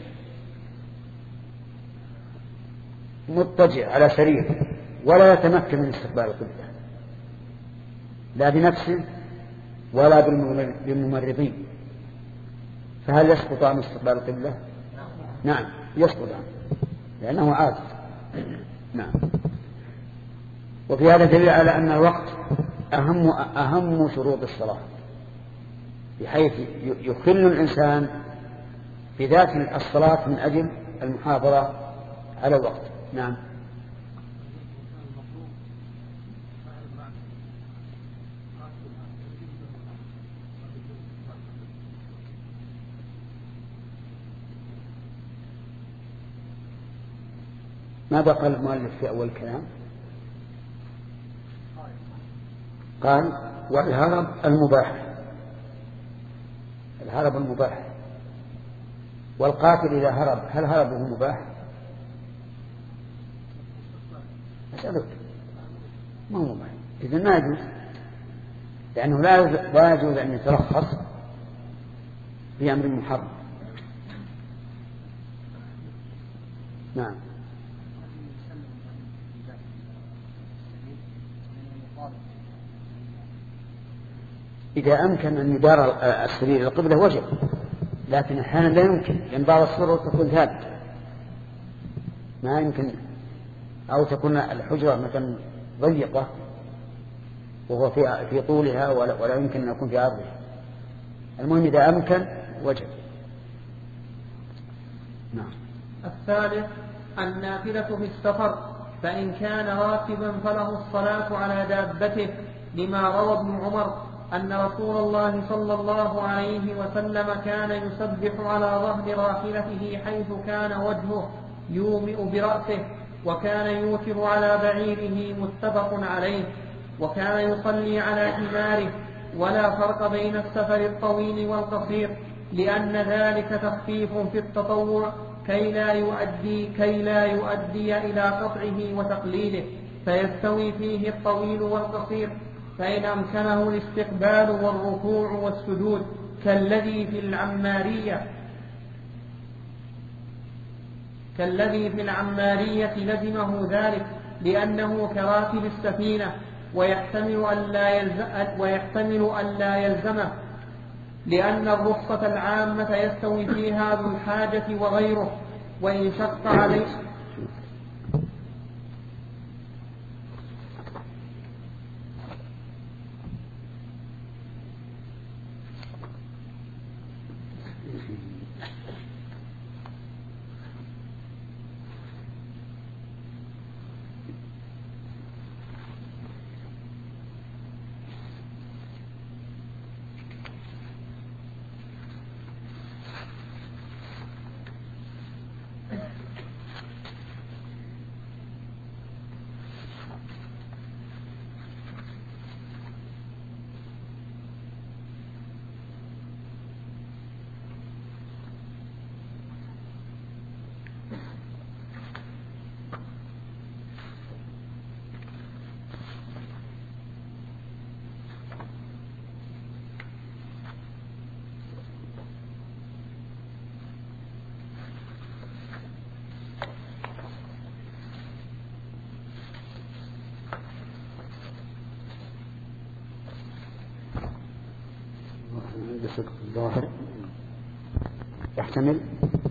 مضطجع على سرير ولا يتمكن من استقبال القبلة لا بنفسه ولا بالممرضين، فهل يسقط عن استقبال القبلة؟ نعم يسقط عنه لأنه عاجز. نعم. وفي هذا دليل على أن الوقت أهم, أهم شروط الصلاة، بحيث يخل الإنسان بذات الصلاة من أجل المحافظة على الوقت. نعم. ماذا قال المؤلف في أول الكلام؟ قال والهرب المباح، الهرب المباح. والقاتل إذا هرب هل هربه مباح؟ أسألك. ما هو مباح، إذن ما يجوز، لأنه لا يجوز أن يترخص بأمر محرم. نعم. إذا أمكن أن يدار السرير إلى القبلة وجب، لكن أحيانا لا يمكن، لأن بعض السرور تكون ثابتة ما يمكن، أو تكون الحجرة مثلا ضيقة وهو في في طولها ولا يمكن أن يكون في عرضها. المهم إذا أمكن وجب. نعم. الثالث النافلة في السفر، فإن كان راكبا فله الصلاة على دابته، لما روى ابن عمر أن رسول الله صلى الله عليه وسلم كان يسبح على ظهر راحلته حيث كان وجهه يومئ برأسه، وكان يوتر على بعيره، متفق عليه. وكان يصلي على حماره، ولا فرق بين السفر الطويل والقصير، لأن ذلك تخفيف في التطوع كي لا يؤدي, كي لا يؤدي إلى قطعه وتقليله، فيستوي فيه الطويل والقصير. فإن أمكنه الاستقبال والركوع والسجود كالذي في العمارية كالذي في العمارية لزمه ذلك، لأنه كراكب السفينة، ويحتمل أن لا يلزم ويحتمل أن لا يلزمه، لأن الرخصة العامة يستوي فيها ذو الحاجة وغيره، وإن شق عليه الظاهر يحتمل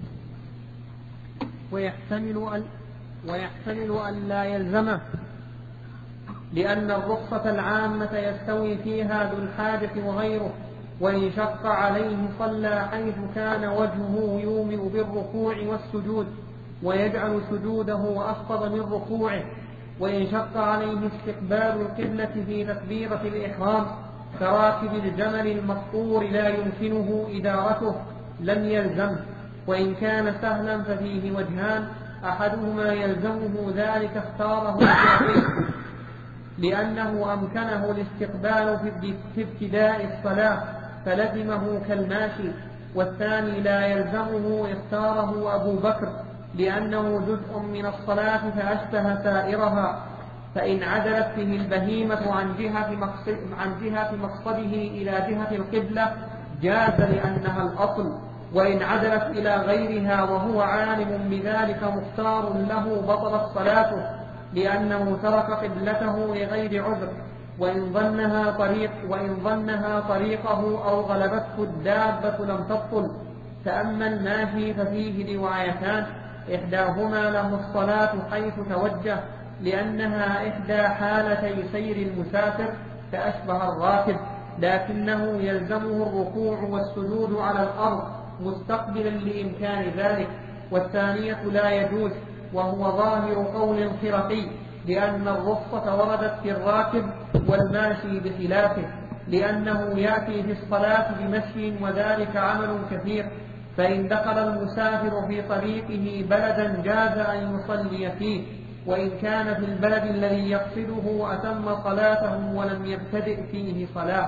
ويحتمل أن ويحتمل أن لا يلزمه، لأن الرخصة العامة يستوي فيها ذو الحاجة وغيره، وإن شق عليه صلى حيث كان وجهه يومئ بالركوع والسجود، ويجعل سجوده أخفض من ركوعه. وإن شق عليه استقبال القبلة في تكبيرة الإحرام كراكب الجمل المسطور لا يمكنه إدارته لم يلزمه. وإن كان سهلا ففيه وجهان، أحدهما يلزمه ذلك اختاره الشافعي لأنه أمكنه الاستقبال في ابتداء الصلاة فلزمه كالماشي، والثاني لا يلزمه اختاره أبو بكر لأنه جزء من الصلاة فأشبه سائرها. فإن عدلت به البهيمة عن جهة مقصد عن جهة مقصده إلى جهة القبلة جاز لأنها الأصل، وإن عدلت إلى غيرها وهو عالم بذلك مختار له بطلت صلاته لأنه ترك قبلته لغير عذر، وإن ظنها طريق وإن ظنها طريقه أو غلبته الدابة لم تبطل. فأما الماشي ففيه روايتان، إحداهما له الصلاة حيث توجه، لأنها إحدى حالتي سير المسافر فأشبه الراكب، لكنه يلزمه الركوع والسجود على الأرض مستقبلا لإمكان ذلك. والثانية لا يجوز، وهو ظاهر قول الخرقي، لأن الرخصة وردت في الراكب والماشي بخلافه، لأنه يأتي في الصلاة بمشي وذلك عمل كثير، فإن دخل المسافر في طريقه بلدا جاز أن يصلي فيه، وإن كان في البلد الذي يقصده أتم صلاته ولم يبتدئ فيه صلاة.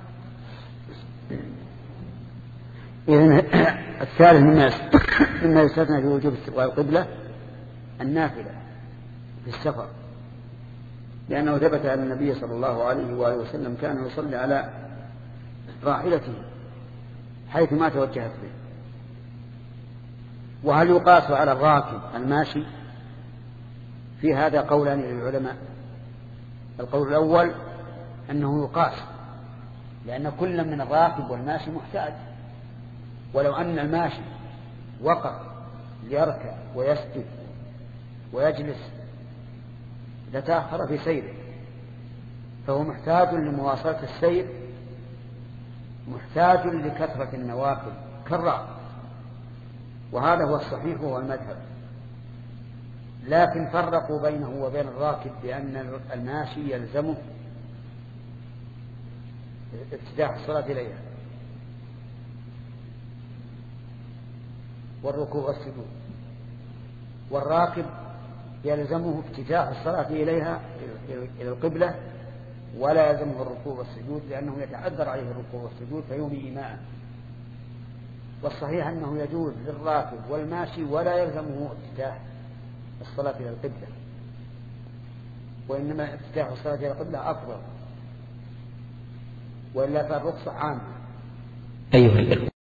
إذن الثالث مما يستثنى في وجوب استقبال القبلة النافلة في السفر، لأنه ثبت أن النبي صلى الله عليه وآله وسلم كان يصلي على راحلته حيث ما توجهت به. وهل يقاس على الراكب الماشي؟ في هذا قولان للعلماء. القول الأول أنه يقاس، لأن كل من الراكب والماشي محتاج، ولو أن الماشي وقف ليركع ويسجد ويجلس لتأخر في سيره، فهو محتاج لمواصلة السير، محتاج لكثرة النوافل كالراكب، وهذا هو الصحيح وهو المذهب. لكن فرقوا بينه وبين الراكب بأن الماشي يلزمه افتتاح الصلاة إليها والركوع والسجود، والراكب يلزمه افتتاح الصلاة إليها إلى القبلة ولا يلزمه الركوع والسجود، لأنه يتعذر عليه الركوع والسجود فيومي إيماء. والصحيح أنه يجوز للراكب والماشي ولا يلزمه افتتاح الصلاة إلى القبلة، وإنما افتتاح الصلاة إلى القبلة أفضل، وإلا فالرخصة عامة. أيها الإخوة،